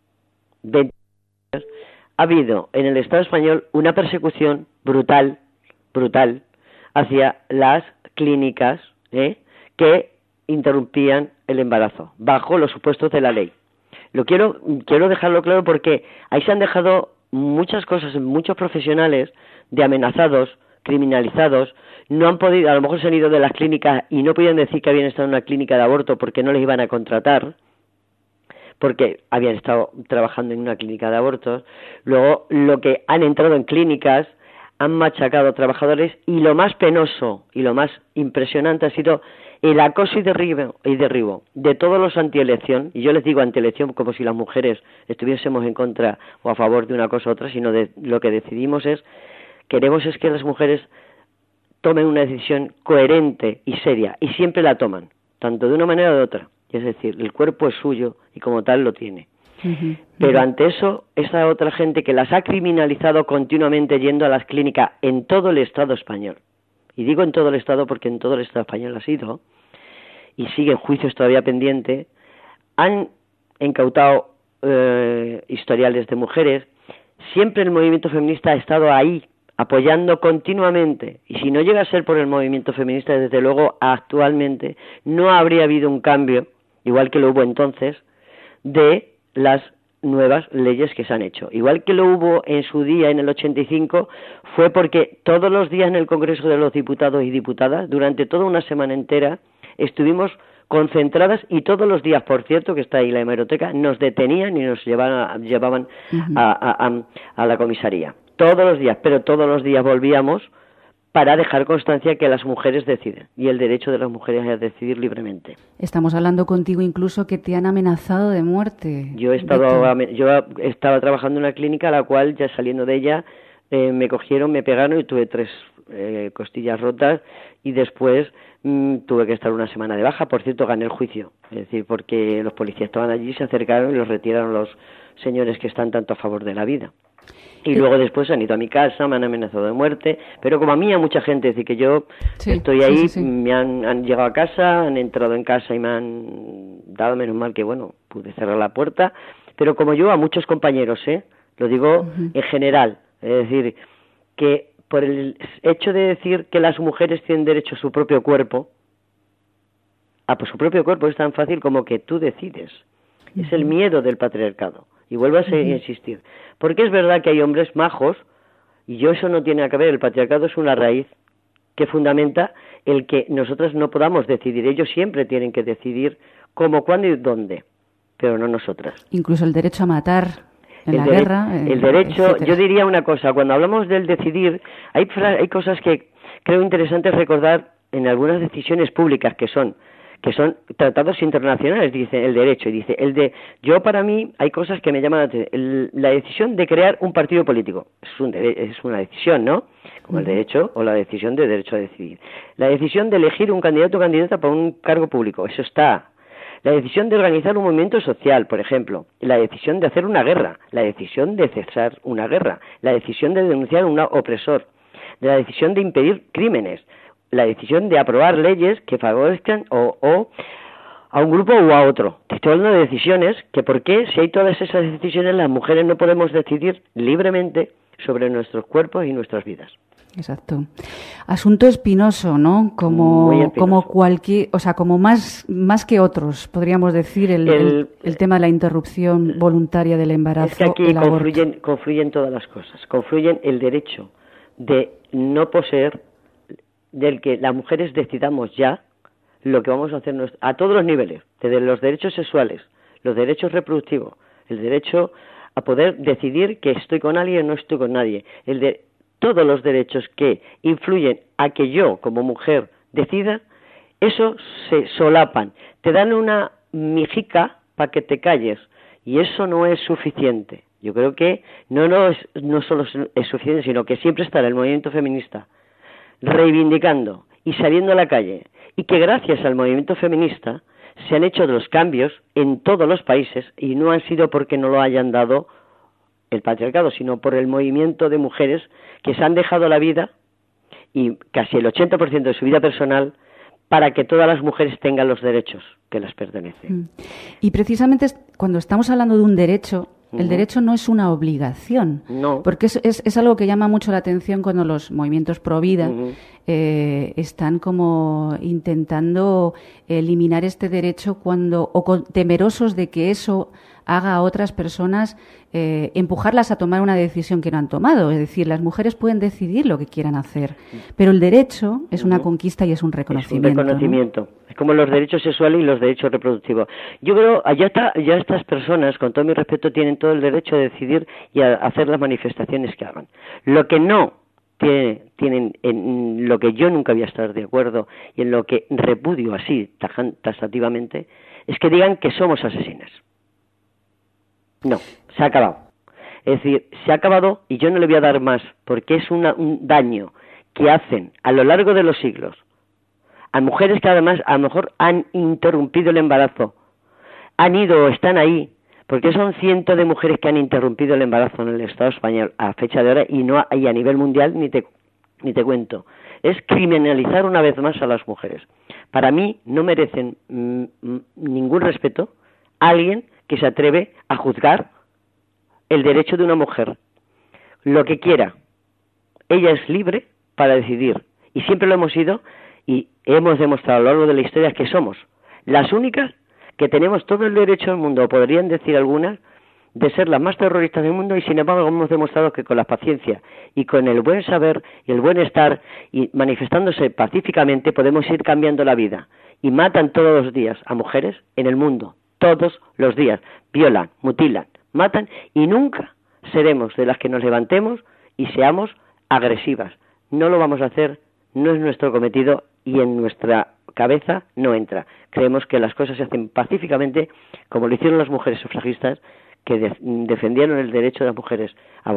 ha habido en el Estado español una persecución brutal, hacia las clínicas que interrumpían el embarazo, bajo los supuestos de la ley. Quiero dejarlo claro porque ahí se han dejado muchas cosas, muchos profesionales de amenazados, criminalizados, no han podido, a lo mejor se han ido de las clínicas y no podían decir que habían estado en una clínica de aborto porque no les iban a contratar, porque habían estado trabajando en una clínica de abortos. Luego, lo que han entrado en clínicas, han machacado a trabajadores, y lo más penoso y lo más impresionante ha sido el acoso y derribo de todos los antielección, y yo les digo antielección como si las mujeres estuviésemos en contra o a favor de una cosa u otra, sino de lo que decidimos queremos es que las mujeres tomen una decisión coherente y seria, y siempre la toman, tanto de una manera o de otra, es decir, el cuerpo es suyo y como tal lo tiene. Pero ante eso, esa otra gente que las ha criminalizado continuamente yendo a las clínicas en todo el Estado español, y digo en todo el Estado porque en todo el Estado español ha sido, y siguen juicios todavía pendientes, han incautado historiales de mujeres. Siempre el movimiento feminista ha estado ahí, apoyando continuamente, y si no llega a ser por el movimiento feminista, desde luego actualmente no habría habido un cambio, igual que lo hubo entonces, de las nuevas leyes que se han hecho. Igual que lo hubo en su día, en el 85, fue porque todos los días en el Congreso de los Diputados y Diputadas, durante toda una semana entera, estuvimos concentradas, y todos los días, por cierto, que está ahí la hemeroteca, nos detenían y nos llevaban a la comisaría. Todos los días, pero todos los días volvíamos para dejar constancia que las mujeres deciden, y el derecho de las mujeres a decidir libremente. Estamos hablando contigo incluso que te han amenazado de muerte. Yo estaba trabajando en una clínica a la cual, ya saliendo de ella, me cogieron, me pegaron y tuve 3 costillas rotas, y después tuve que estar una semana de baja. Por cierto, gané el juicio, es decir, porque los policías estaban allí, se acercaron y los retiraron los señores que están tanto a favor de la vida. Y luego después han ido a mi casa, me han amenazado de muerte, pero como a mí, a mucha gente, es decir, que yo estoy ahí, me han llegado a casa, han entrado en casa y me han dado, menos mal que, pude cerrar la puerta, pero como yo, a muchos compañeros, lo digo en general, es decir, que por el hecho de decir que las mujeres tienen derecho a su propio cuerpo, pues su propio cuerpo es tan fácil como que tú decides, es el miedo del patriarcado. Y vuelvo a insistir, porque es verdad que hay hombres majos, y eso no tiene nada que ver, el patriarcado es una raíz que fundamenta el que nosotros no podamos decidir. Ellos siempre tienen que decidir cómo, cuándo y dónde, pero no nosotras. Incluso el derecho a matar en la guerra. El derecho, yo diría una cosa, cuando hablamos del decidir, hay cosas que creo interesantes recordar en algunas decisiones públicas que son tratados internacionales, dice el derecho, y dice yo, para mí hay cosas que me llaman la atención. La decisión de crear un partido político es una decisión, ¿no? Como el derecho, o la decisión de derecho a decidir. La decisión de elegir un candidato o candidata para un cargo público, eso está. La decisión de organizar un movimiento social, por ejemplo, la decisión de hacer una guerra, la decisión de cesar una guerra, la decisión de denunciar a un opresor, la decisión de impedir crímenes, la decisión de aprobar leyes que favorezcan o a un grupo o a otro. Te estoy hablando de decisiones que, ¿por qué si hay todas esas decisiones las mujeres no podemos decidir libremente sobre nuestros cuerpos y nuestras vidas? Exacto. Asunto espinoso, ¿no? Como cualquier, o sea, como más que otros, podríamos decir, el tema de la interrupción voluntaria del embarazo. Es que aquí confluyen todas las cosas. Confluyen el derecho de no poseer, del que las mujeres decidamos ya lo que vamos a hacer a todos los niveles, desde los derechos sexuales, los derechos reproductivos, el derecho a poder decidir que estoy con alguien o no estoy con nadie, todos los derechos que influyen a que yo, como mujer, decida, eso se solapan. Te dan una mijica para que te calles, y eso no es suficiente. Yo creo que no solo es suficiente, sino que siempre estará el movimiento feminista reivindicando y saliendo a la calle, y que gracias al movimiento feminista se han hecho los cambios en todos los países, y no han sido porque no lo hayan dado el patriarcado, sino por el movimiento de mujeres que se han dejado la vida y casi el 80% de su vida personal para que todas las mujeres tengan los derechos que les pertenecen. Y precisamente cuando estamos hablando de un derecho, el derecho no es una obligación, porque es algo que llama mucho la atención cuando los movimientos pro vida están como intentando eliminar este derecho temerosos de que eso haga a otras personas empujarlas a tomar una decisión que no han tomado. Es decir, las mujeres pueden decidir lo que quieran hacer, pero el derecho es una conquista y es un reconocimiento. Es un reconocimiento. ¿No? Es como los derechos sexuales y los derechos reproductivos. Yo creo ya estas personas, con todo mi respeto, tienen todo el derecho de decidir y a hacer las manifestaciones que hagan. Lo que no tienen, en lo que yo nunca voy a estar de acuerdo y en lo que repudio así taxativamente, es que digan que somos asesinas. No, se ha acabado. Es decir, se ha acabado y yo no le voy a dar más, porque es un daño que hacen a lo largo de los siglos a mujeres que además a lo mejor han interrumpido el embarazo, han ido o están ahí, porque son cientos de mujeres que han interrumpido el embarazo en el Estado español a fecha de ahora, y a nivel mundial ni te cuento. Es criminalizar una vez más a las mujeres. Para mí no merecen ningún respeto a alguien que se atreve a juzgar el derecho de una mujer. Lo que quiera. Ella es libre para decidir. Y siempre lo hemos sido, y hemos demostrado a lo largo de la historia que somos las únicas que tenemos todo el derecho del mundo, o podrían decir algunas, de ser las más terroristas del mundo, y sin embargo hemos demostrado que con la paciencia y con el buen saber y el buen estar y manifestándose pacíficamente podemos ir cambiando la vida. Y matan todos los días a mujeres en el mundo. Todos los días. Violan, mutilan, matan, y nunca seremos de las que nos levantemos y seamos agresivas. No lo vamos a hacer, no es nuestro cometido y en nuestra cabeza no entra. Creemos que las cosas se hacen pacíficamente, como lo hicieron las mujeres sufragistas, que defendieron el derecho de las mujeres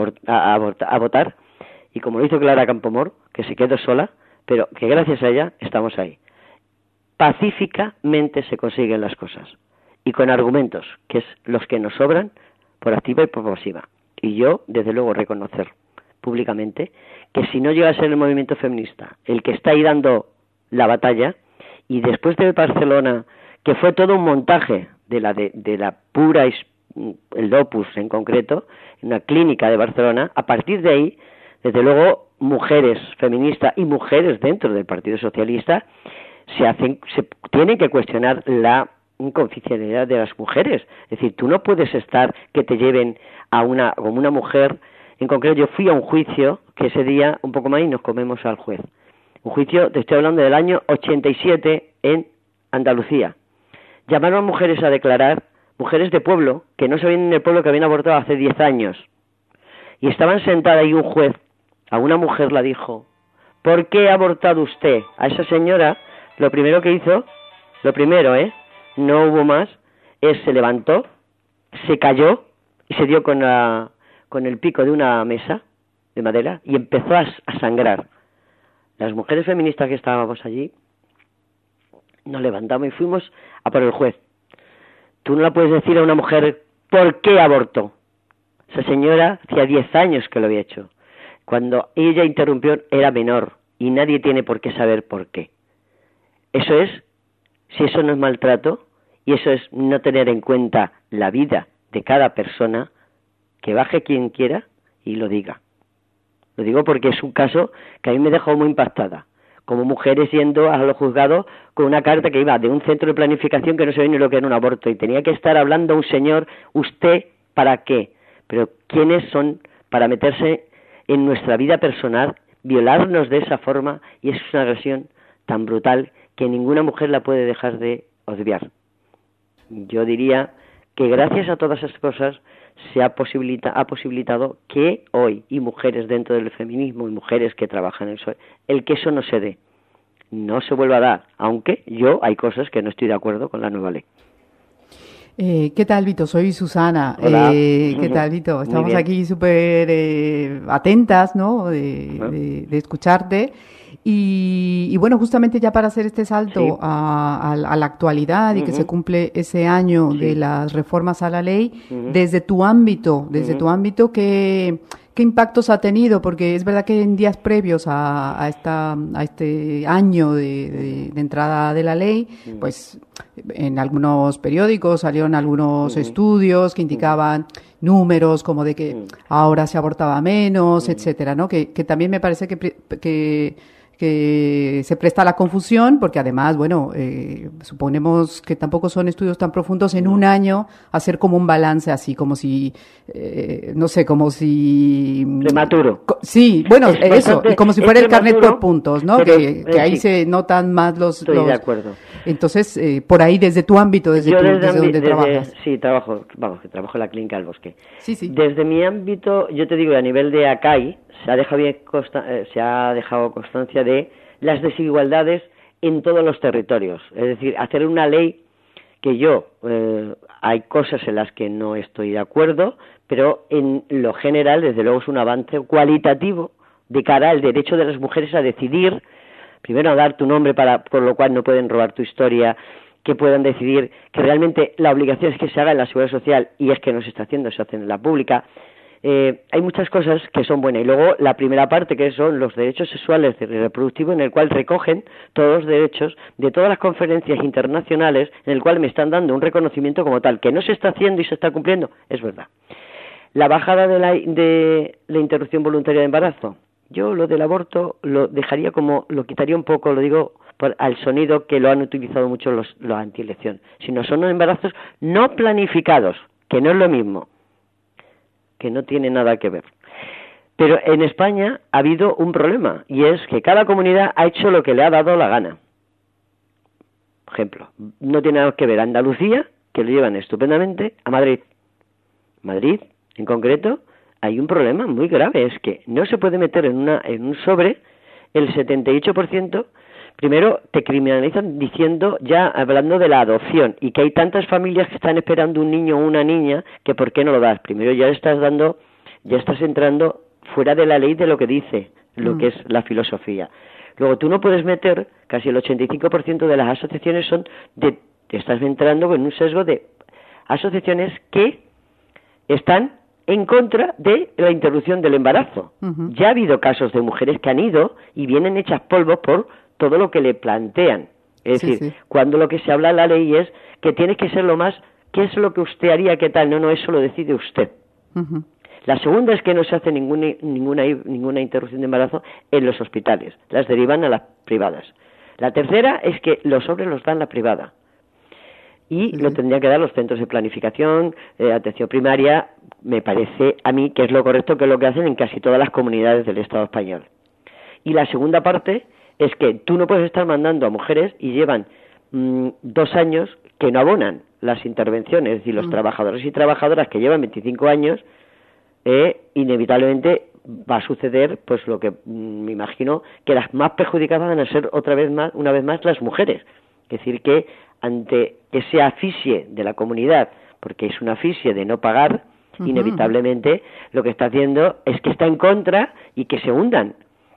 a votar, y como lo hizo Clara Campoamor, que se quedó sola, pero que gracias a ella estamos ahí. Pacíficamente se consiguen las cosas, y con argumentos, que es los que nos sobran, por activa y por pasiva. Y yo, desde luego, reconocer públicamente que si no llega a ser el movimiento feminista el que está ahí dando la batalla, y después de Barcelona, que fue todo un montaje de la pura, el Opus en concreto, en una clínica de Barcelona, a partir de ahí, desde luego, mujeres feministas y mujeres dentro del Partido Socialista se tienen que cuestionar la inconfidencialidad de las mujeres. Es decir, tú no puedes estar que te lleven como una mujer. En concreto, yo fui a un juicio que ese día, un poco más, y nos comemos al juez. Un juicio, te estoy hablando del año 87 en Andalucía. Llamaron a mujeres a declarar, mujeres de pueblo, que no sabían en el pueblo que habían abortado hace 10 años. Y estaban sentadas y un juez, a una mujer la dijo: ¿por qué ha abortado usted? A esa señora, lo primero que hizo, no hubo más, se levantó, se cayó y se dio con el pico de una mesa de madera y empezó a sangrar. Las mujeres feministas que estábamos allí nos levantamos y fuimos a por el juez. tú no la puedes decir a una mujer ¿por qué abortó? Esa señora hacía 10 años que lo había hecho. Cuando ella interrumpió era menor y nadie tiene por qué saber por qué. Eso es, si eso no es maltrato y eso es no tener en cuenta la vida de cada persona, que baje quien quiera y lo diga. Lo digo porque es un caso que a mí me dejó muy impactada. Como mujeres yendo a los juzgados con una carta que iba de un centro de planificación que no sabía ni lo que era un aborto y tenía que estar hablando a un señor, ¿usted para qué? Pero ¿quiénes son para meterse en nuestra vida personal, violarnos de esa forma? Y es una agresión tan brutal que ninguna mujer la puede dejar de obviar. Yo diría que gracias a todas esas cosas se ha posibilitado que hoy, y mujeres dentro del feminismo y mujeres que trabajan en eso, el que eso no se dé, no se vuelva a dar, aunque hay cosas que no estoy de acuerdo con la nueva ley. ¿Qué tal, Vito? Soy Susana. Hola. ¿Qué tal, Vito? Estamos aquí súper atentas, ¿no? De escucharte. Y bueno, justamente ya para hacer este salto a la actualidad y que se cumple ese año de las reformas a la ley, desde tu ámbito, ¿qué impactos ha tenido? Porque es verdad que en días previos a este año de entrada de la ley, pues en algunos periódicos salieron algunos estudios que indicaban números como de que ahora se abortaba menos, etcétera, ¿no? Que también me parece que se presta a la confusión, porque además, bueno, suponemos que tampoco son estudios tan profundos en un año hacer como un balance así, como si, no sé, como si... Prematuro. Sí, bueno, eso, como si fuera el carnet por puntos, ¿no? Pero, Que ahí se notan más los... Estoy de acuerdo. Entonces, por ahí, desde tu ámbito, desde donde trabajas. Sí, trabajo en la Clínica del Bosque. Sí. Desde mi ámbito, yo te digo, a nivel de ACAI, se ha dejado constancia de las desigualdades en todos los territorios. Es decir, hacer una ley que hay cosas en las que no estoy de acuerdo, pero en lo general, desde luego, es un avance cualitativo de cara al derecho de las mujeres a decidir, primero a dar tu nombre, por lo cual no pueden robar tu historia, que puedan decidir que realmente la obligación es que se haga en la Seguridad Social, y es que no se está haciendo, se hace en la pública. Hay muchas cosas que son buenas. Y luego la primera parte, que son los derechos sexuales y reproductivos, en el cual recogen todos los derechos de todas las conferencias internacionales, en el cual me están dando un reconocimiento como tal, que no se está haciendo y se está cumpliendo, es verdad. La bajada de la interrupción voluntaria de embarazo, yo lo del aborto lo dejaría lo quitaría un poco, lo digo al sonido que lo han utilizado mucho los antielección, sino son embarazos no planificados, que no es lo mismo, que no tiene nada que ver. Pero en España ha habido un problema, y es que cada comunidad ha hecho lo que le ha dado la gana. Por ejemplo, no tiene nada que ver Andalucía, que lo llevan estupendamente, a Madrid. Madrid, en concreto, hay un problema muy grave, es que no se puede meter en un sobre el 78%. Primero te criminalizan diciendo, ya hablando de la adopción, y que hay tantas familias que están esperando un niño o una niña, que ¿por qué no lo das? Primero ya estás entrando fuera de la ley de lo que dice, lo que es la filosofía. Luego tú no puedes meter, casi el 85% de las asociaciones estás entrando con un sesgo de asociaciones que están en contra de la interrupción del embarazo. Ya ha habido casos de mujeres que han ido y vienen hechas polvo por todo lo que le plantean. Es decir, cuando lo que se habla en la ley es que tiene que ser lo más, ¿qué es lo que usted haría? ¿Qué tal? No, eso lo decide usted. La segunda es que no se hace ninguna interrupción de embarazo en los hospitales, las derivan a las privadas. La tercera es que los sobres los dan la privada. Y lo tendrían que dar los centros de planificación, atención primaria, me parece a mí que es lo correcto, que es lo que hacen en casi todas las comunidades del Estado español. Y la segunda parte es que tú no puedes estar mandando a mujeres y llevan 2 años que no abonan las intervenciones, es decir, los trabajadores y trabajadoras que llevan 25 años, inevitablemente va a suceder pues lo que me imagino que las más perjudicadas van a ser una vez más las mujeres. Es decir, que ante ese asfixie de la comunidad, porque es un asfixie de no pagar, inevitablemente lo que está haciendo es que está en contra y que se hundan.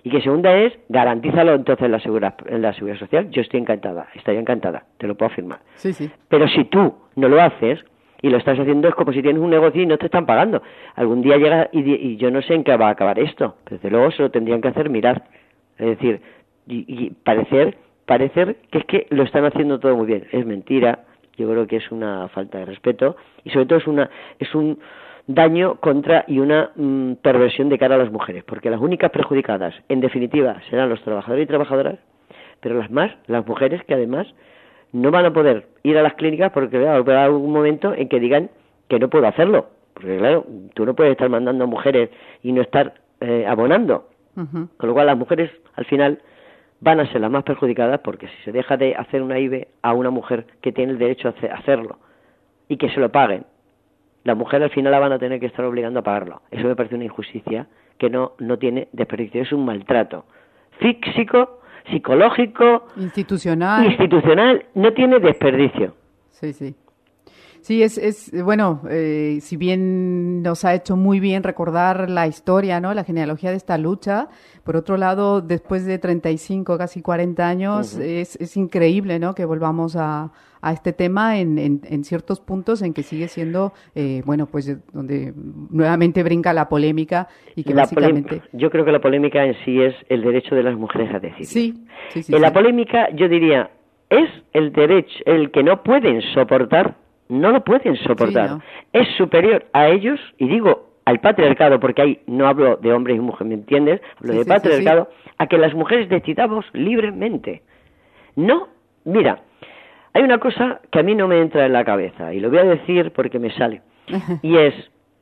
Y que segunda es, garantízalo entonces en la seguridad social. Yo estaría encantada, te lo puedo afirmar. Sí, sí. Pero si tú no lo haces y lo estás haciendo, es como si tienes un negocio y no te están pagando. Algún día llega y yo no sé en qué va a acabar esto. Desde luego se lo tendrían que hacer mirar. Es decir, y parecer que es que lo están haciendo todo muy bien. Es mentira. Yo creo que es una falta de respeto y sobre todo es un daño contra y una perversión de cara a las mujeres, porque las únicas perjudicadas, en definitiva, serán los trabajadores y trabajadoras, pero las mujeres que además no van a poder ir a las clínicas porque va a haber algún momento en que digan que no puedo hacerlo, porque claro, tú no puedes estar mandando a mujeres y no estar abonando, con lo cual las mujeres al final van a ser las más perjudicadas, porque si se deja de hacer una IVE a una mujer que tiene el derecho a hacerlo y que se lo paguen, la mujer al final la van a tener que estar obligando a pagarlo. Eso me parece una injusticia que no tiene desperdicio. Es un maltrato físico, psicológico, institucional, no tiene desperdicio. Sí, sí. Sí, es bueno, si bien nos ha hecho muy bien recordar la historia, ¿no? La genealogía de esta lucha, por otro lado, después de 35, casi 40 años, es increíble, ¿no? Que volvamos a este tema en ciertos puntos en que sigue siendo, bueno, pues donde nuevamente brinca la polémica y que básicamente... Yo creo que la polémica en sí es el derecho de las mujeres a decidir. Sí. La polémica, yo diría, es el derecho, el que no pueden soportar. No lo pueden soportar. Sí, no. Es superior a ellos, y digo al patriarcado, porque ahí no hablo de hombres y mujeres, ¿me entiendes? Hablo de patriarcado, a que las mujeres decidamos libremente. No, mira, hay una cosa que a mí no me entra en la cabeza, y lo voy a decir porque me sale, y es,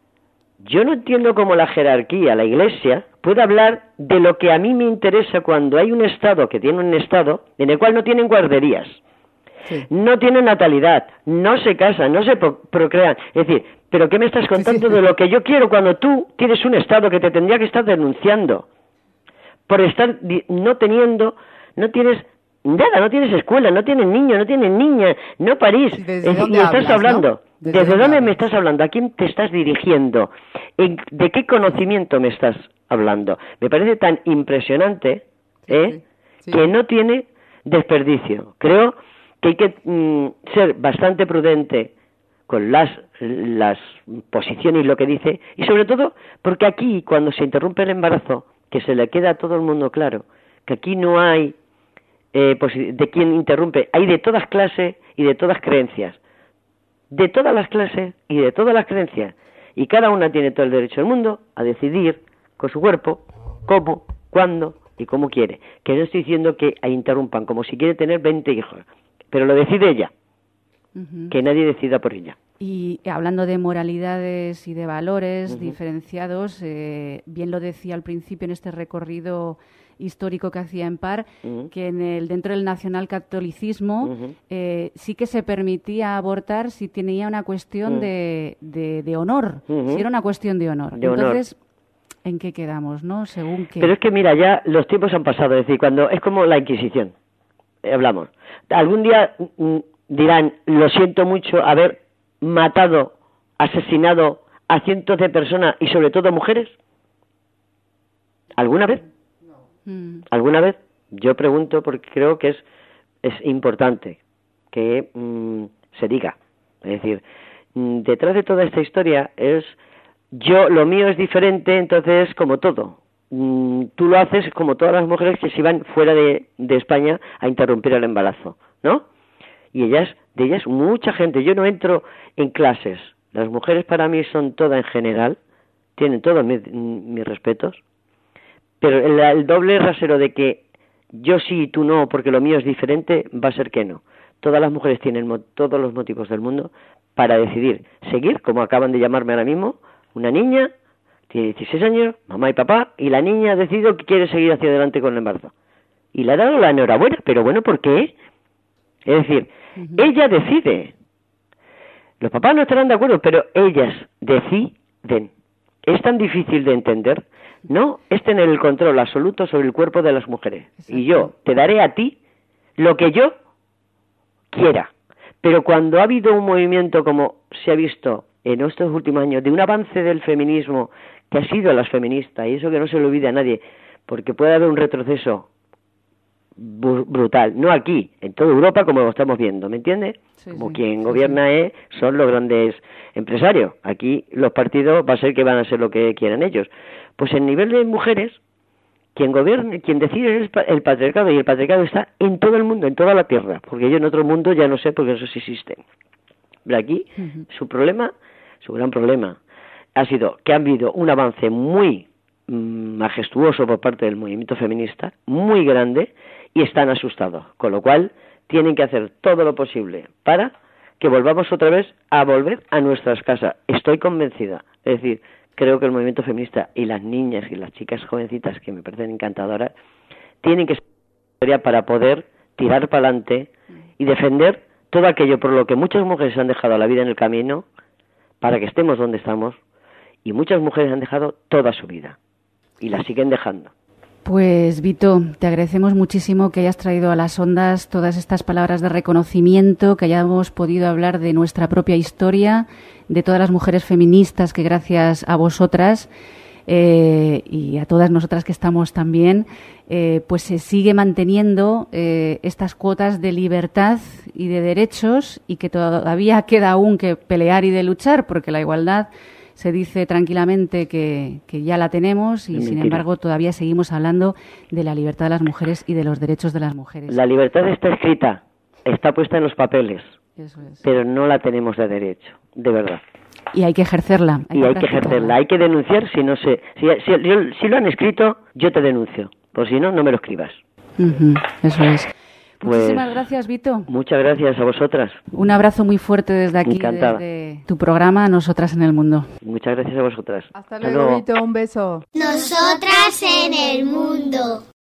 yo no entiendo cómo la jerarquía, la Iglesia, puede hablar de lo que a mí me interesa cuando hay un Estado que tiene un Estado en el cual no tienen guarderías. Sí. No tienen natalidad, no se casan, no se procrean. Es decir, ¿pero qué me estás contando de lo que yo quiero cuando tú tienes un Estado que te tendría que estar denunciando? Por estar no tienes nada, no tienes escuela, no tienes niños, no tienes niñas, no parís. Sí, ¿desde dónde hablas, estás hablando? ¿No? ¿Desde dónde me estás hablando? ¿A quién te estás dirigiendo? ¿De qué conocimiento me estás hablando? Me parece tan impresionante que no tiene desperdicio. Creo que hay que ser bastante prudente con las posiciones y lo que dice, y sobre todo porque aquí, cuando se interrumpe el embarazo, que se le queda a todo el mundo claro, que aquí no hay de quién interrumpe, hay de todas clases y de todas creencias, de todas las clases y de todas las creencias, y cada una tiene todo el derecho del mundo a decidir con su cuerpo, cómo, cuándo y cómo quiere. Que no estoy diciendo que interrumpan, como si quiere tener 20 hijos, pero lo decide ella, que nadie decida por ella. Y hablando de moralidades y de valores diferenciados, bien lo decía al principio en este recorrido histórico que hacía en PAR, que dentro del nacionalcatolicismo sí que se permitía abortar si tenía una cuestión de honor, si era una cuestión de honor. Entonces, ¿en qué quedamos, no? Según qué. Pero es que mira, ya los tiempos han pasado, es decir, cuando es como la Inquisición, hablamos. Algún día dirán, lo siento mucho haber matado, asesinado a cientos de personas y sobre todo mujeres. ¿Alguna vez? ¿Alguna vez? Yo pregunto porque creo que es importante que se diga. Es decir, detrás de toda esta historia lo mío es diferente, entonces como todo. Tú lo haces como todas las mujeres que se van fuera de España a interrumpir el embarazo, ¿no? Y de ellas mucha gente. Yo no entro en clases. Las mujeres para mí son todas en general, tienen todos mis respetos, pero el doble rasero de que yo sí y tú no porque lo mío es diferente va a ser que no. Todas las mujeres tienen todos los motivos del mundo para decidir seguir, como acaban de llamarme ahora mismo, una niña tiene 16 años, mamá y papá, y la niña ha decidido que quiere seguir hacia adelante con el embarazo. Y le ha dado la enhorabuena, pero bueno, ¿por qué? Es decir, ella decide. Los papás no estarán de acuerdo, pero ellas deciden. Es tan difícil de entender, ¿no? Es tener el control absoluto sobre el cuerpo de las mujeres. Exacto. Y yo te daré a ti lo que yo quiera. Pero cuando ha habido un movimiento como se ha visto en estos últimos años, de un avance del feminismo que ha sido las feministas, y eso que no se le olvide a nadie, porque puede haber un retroceso brutal, no aquí, en toda Europa, como lo estamos viendo, ¿me entiendes? Quien gobierna son los grandes empresarios. Aquí los partidos va a ser que van a hacer lo que quieran ellos. Pues en nivel de mujeres, quien gobierna, quien decide es el patriarcado, y el patriarcado está en todo el mundo, en toda la tierra, porque yo en otro mundo ya no sé, porque eso sí existe. Pero aquí su gran problema ha sido que ha habido un avance muy majestuoso por parte del movimiento feminista, muy grande, y están asustados, con lo cual tienen que hacer todo lo posible para que volvamos otra vez a volver a nuestras casas. Estoy convencida, es decir, creo que el movimiento feminista y las niñas y las chicas jovencitas, que me parecen encantadoras, tienen que ser para poder tirar para adelante y defender todo aquello por lo que muchas mujeres han dejado la vida en el camino para que estemos donde estamos, y muchas mujeres han dejado toda su vida y la siguen dejando. Pues Vito, te agradecemos muchísimo que hayas traído a las ondas todas estas palabras de reconocimiento, que hayamos podido hablar de nuestra propia historia, de todas las mujeres feministas que gracias a vosotras y a todas nosotras que estamos también, pues se sigue manteniendo estas cuotas de libertad y de derechos, y que todavía queda aún que pelear y de luchar, porque la igualdad se dice tranquilamente que ya la tenemos, y sin embargo todavía seguimos hablando de la libertad de las mujeres y de los derechos de las mujeres. La libertad está escrita, está puesta en los papeles, pero no la tenemos de derecho, de verdad. Y hay que ejercerla. Hay que denunciar si no sé. Si lo han escrito, yo te denuncio. Por si no, no me lo escribas. Eso es. Pues, muchísimas gracias, Vito. Muchas gracias a vosotras. Un abrazo muy fuerte desde aquí, Encantada. desde tu programa Nosotras en el Mundo. Muchas gracias a vosotras. Hasta luego, Vito. Un beso. Nosotras en el mundo.